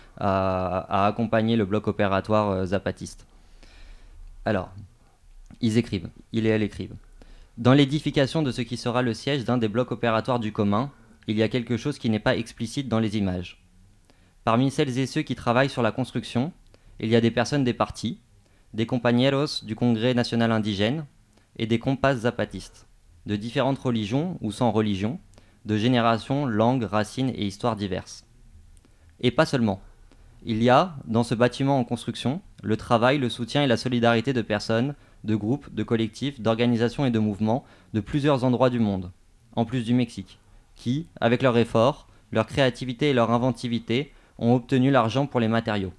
E: à accompagner le bloc opératoire zapatiste. Alors, ils écrivent, il et elle écrivent. Dans l'édification de ce qui sera le siège d'un des blocs opératoires du commun, il y a quelque chose qui n'est pas explicite dans les images. Parmi celles et ceux qui travaillent sur la construction, il y a des personnes des partis, des compañeros du Congrès national indigène et des compas zapatistes, de différentes religions ou sans religion, de générations, langues, racines et histoires diverses. Et pas seulement. Il y a, dans ce bâtiment en construction, le travail, le soutien et la solidarité de personnes, de groupes, de collectifs, d'organisations et de mouvements de plusieurs endroits du monde, en plus du Mexique, qui, avec leur effort, leur créativité et leur inventivité, ont obtenu l'argent pour les matériaux.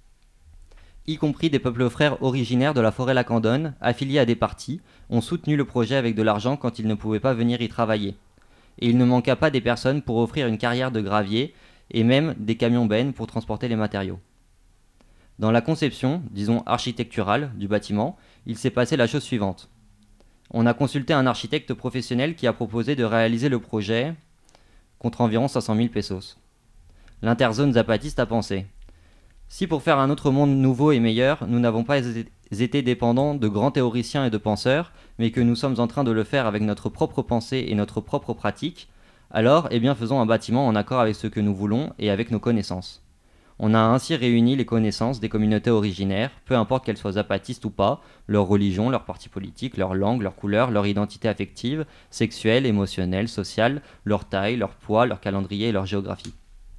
E: Y compris des peuples frères originaires de la forêt lacandone, affiliés à des partis, ont soutenu le projet avec de l'argent quand ils ne pouvaient pas venir y travailler. Et il ne manqua pas des personnes pour offrir une carrière de gravier et même des camions-bennes pour transporter les matériaux. Dans la conception, disons architecturale, du bâtiment, il s'est passé la chose suivante. On a consulté un architecte professionnel qui a proposé de réaliser le projet contre environ 500 000 pesos. L'interzone zapatiste a pensé « Si pour faire un autre monde nouveau et meilleur, nous n'avons pas été dépendants de grands théoriciens et de penseurs, mais que nous sommes en train de le faire avec notre propre pensée et notre propre pratique, alors, faisons un bâtiment en accord avec ce que nous voulons et avec nos connaissances. » On a ainsi réuni les connaissances des communautés originaires, peu importe qu'elles soient zapatistes ou pas, leur religion, leur parti politique, leur langue, leur couleur, leur identité affective, sexuelle, émotionnelle, sociale, leur taille, leur poids, leur calendrier et leur géographie.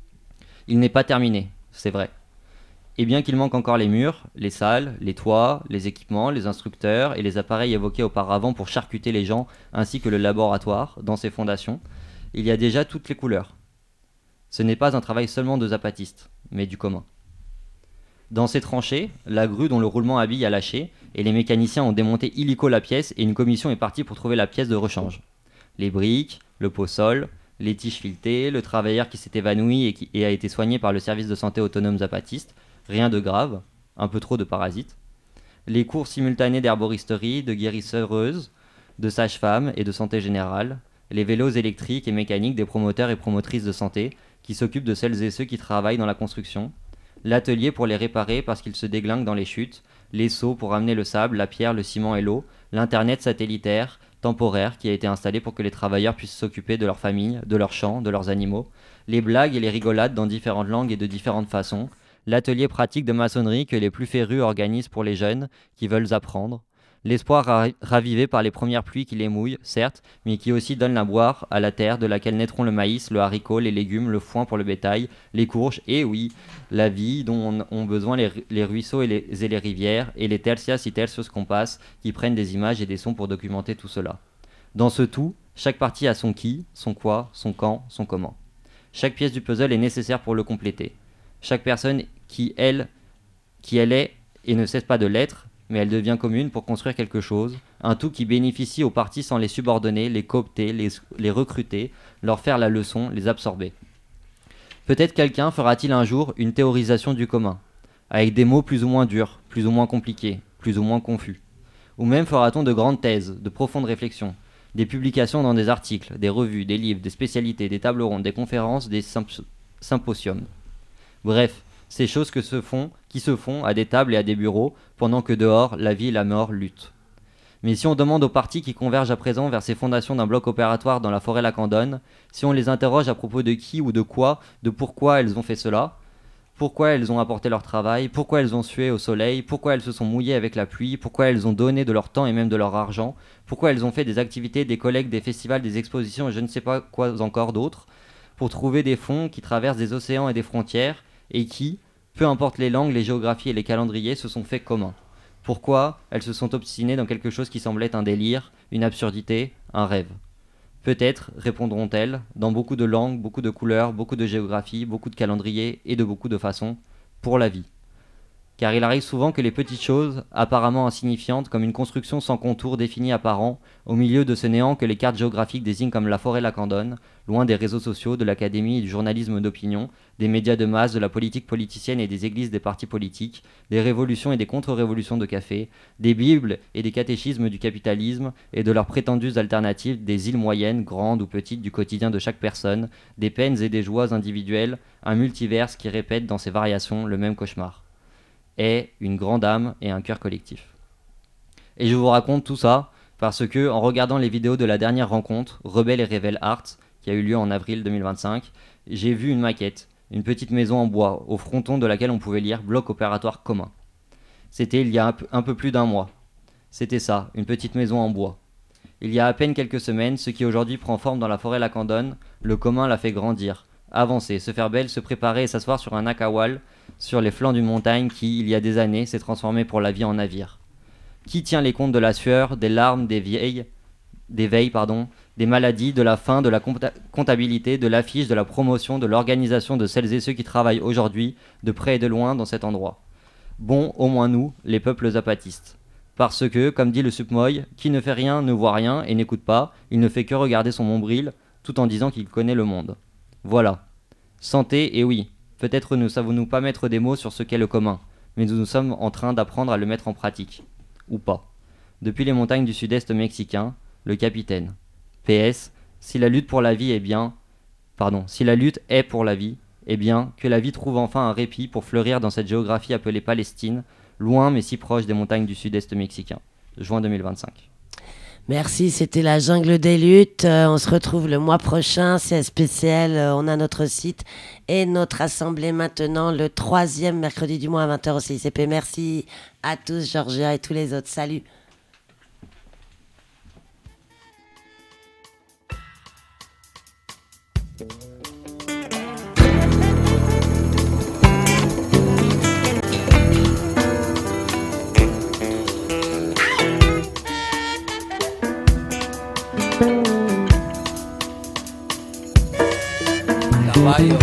E: Il n'est pas terminé, c'est vrai. Et bien qu'il manque encore les murs, les salles, les toits, les équipements, les instructeurs et les appareils évoqués auparavant pour charcuter les gens, ainsi que le laboratoire, dans ses fondations, il y a déjà toutes les couleurs. Ce n'est pas un travail seulement de zapatistes, mais du commun. Dans ces tranchées, la grue dont le roulement à billes a lâché, et les mécaniciens ont démonté illico la pièce et une commission est partie pour trouver la pièce de rechange. Les briques, le pot-sol, les tiges filetées, le travailleur qui s'est évanoui et a été soigné par le service de santé autonome zapatiste, rien de grave, un peu trop de parasites. Les cours simultanés d'herboristerie, de guérisseuses, de sages-femmes et de santé générale, les vélos électriques et mécaniques des promoteurs et promotrices de santé qui s'occupent de celles et ceux qui travaillent dans la construction, l'atelier pour les réparer parce qu'ils se déglinguent dans les chutes, les seaux pour ramener le sable, la pierre, le ciment et l'eau, l'internet satellitaire, temporaire qui a été installé pour que les travailleurs puissent s'occuper de leur famille, de leurs champs, de leurs animaux, les blagues et les rigolades dans différentes langues et de différentes façons, l'atelier pratique de maçonnerie que les plus férus organisent pour les jeunes qui veulent apprendre, l'espoir ravivé par les premières pluies qui les mouillent, certes, mais qui aussi donnent à boire à la terre de laquelle naîtront le maïs, le haricot, les légumes, le foin pour le bétail, les courges, et oui, la vie dont ont besoin les ruisseaux et les rivières, et les tercias y tercios qu'on passe, qui prennent des images et des sons pour documenter tout cela. Dans ce tout, chaque partie a son qui, son quoi, son quand, son comment. Chaque pièce du puzzle est nécessaire pour le compléter. Chaque personne qui elle est et ne cesse pas de l'être, mais elle devient commune pour construire quelque chose, un tout qui bénéficie aux parties sans les subordonner, les coopter, les recruter, leur faire la leçon, les absorber. Peut-être quelqu'un fera-t-il un jour une théorisation du commun, avec des mots plus ou moins durs, plus ou moins compliqués, plus ou moins confus. Ou même fera-t-on de grandes thèses, de profondes réflexions, des publications dans des articles, des revues, des livres, des spécialités, des tables rondes, des conférences, des symposiums. Bref, ces choses qui se font à des tables et à des bureaux, pendant que dehors, la vie et la mort luttent. Mais si on demande aux partis qui convergent à présent vers ces fondations d'un bloc opératoire dans la forêt lacandone, si on les interroge à propos de qui ou de quoi, de pourquoi elles ont fait cela, pourquoi elles ont apporté leur travail, pourquoi elles ont sué au soleil, pourquoi elles se sont mouillées avec la pluie, pourquoi elles ont donné de leur temps et même de leur argent, pourquoi elles ont fait des activités, des collectes, des festivals, des expositions et je ne sais pas quoi encore d'autre, pour trouver des fonds qui traversent des océans et des frontières et qui, peu importe les langues, les géographies et les calendriers, se sont faits communs. Pourquoi elles se sont obstinées dans quelque chose qui semblait un délire, une absurdité, un rêve. Peut-être, répondront-elles, dans beaucoup de langues, beaucoup de couleurs, beaucoup de géographies, beaucoup de calendriers et de beaucoup de façons, pour la vie. Car il arrive souvent que les petites choses, apparemment insignifiantes, comme une construction sans contour défini apparent, au milieu de ce néant que les cartes géographiques désignent comme la forêt lacandonne, loin des réseaux sociaux, de l'académie et du journalisme d'opinion, des médias de masse, de la politique politicienne et des églises des partis politiques, des révolutions et des contre-révolutions de café, des bibles et des catéchismes du capitalisme et de leurs prétendues alternatives, des îles moyennes, grandes ou petites du quotidien de chaque personne, des peines et des joies individuelles, un multiverse qui répète dans ses variations le même cauchemar. Est une grande âme et un cœur collectif. Et je vous raconte tout ça parce que, en regardant les vidéos de la dernière rencontre, Rebelle et Révèle Arts, qui a eu lieu en avril 2025, j'ai vu une maquette, une petite maison en bois, au fronton de laquelle on pouvait lire bloc opératoire commun. C'était il y a un peu plus d'un mois. C'était ça, une petite maison en bois. Il y a à peine quelques semaines, ce qui aujourd'hui prend forme dans la forêt lacandonne, le commun l'a fait grandir, avancer, se faire belle, se préparer et s'asseoir sur un akawal, sur les flancs d'une montagne qui, il y a des années, s'est transformée pour la vie en navire. Qui tient les comptes de la sueur, des larmes, des veilles, des maladies, de la faim, de la comptabilité, de l'affiche, de la promotion, de l'organisation de celles et ceux qui travaillent aujourd'hui, de près et de loin, dans cet endroit. Bon, au moins nous, les peuples apatistes. Parce que, comme dit le Supmoy, qui ne fait rien ne voit rien et n'écoute pas, il ne fait que regarder son nombril, tout en disant qu'il connaît le monde. Voilà. Santé, et oui. Peut-être ne savons-nous pas mettre des mots sur ce qu'est le commun, mais nous sommes en train d'apprendre à le mettre en pratique. Ou pas. Depuis les montagnes du sud-est mexicain, le capitaine. PS, si la lutte pour la vie est bien... si la lutte est pour la vie, eh bien, que la vie trouve enfin un répit pour fleurir dans cette géographie appelée Palestine, loin mais si proche des montagnes du sud-est mexicain. Juin 2025.
B: Merci, c'était la jungle des luttes. On se retrouve le mois prochain, c'est spécial. On a notre site et notre assemblée maintenant, le 3e mercredi du mois à 20h au CICP. Merci à tous, Georgia et tous les autres. Salut.
G: Caballo.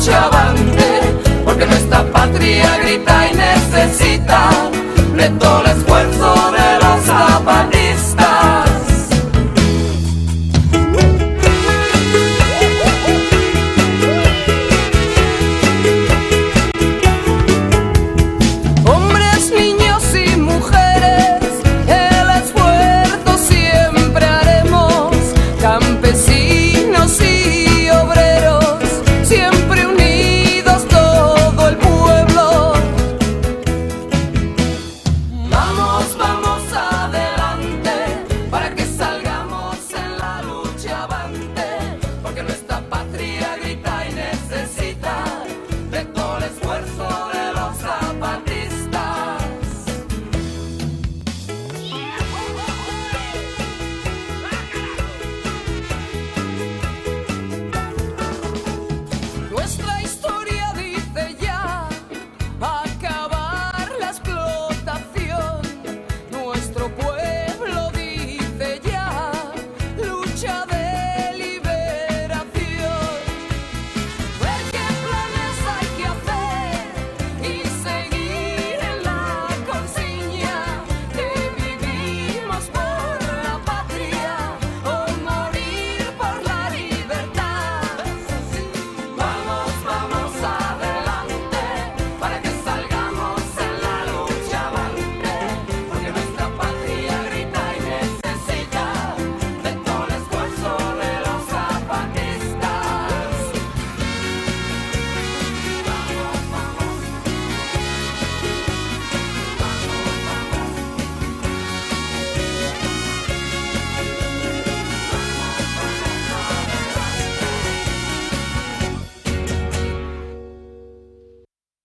G: Grita y necesita de todas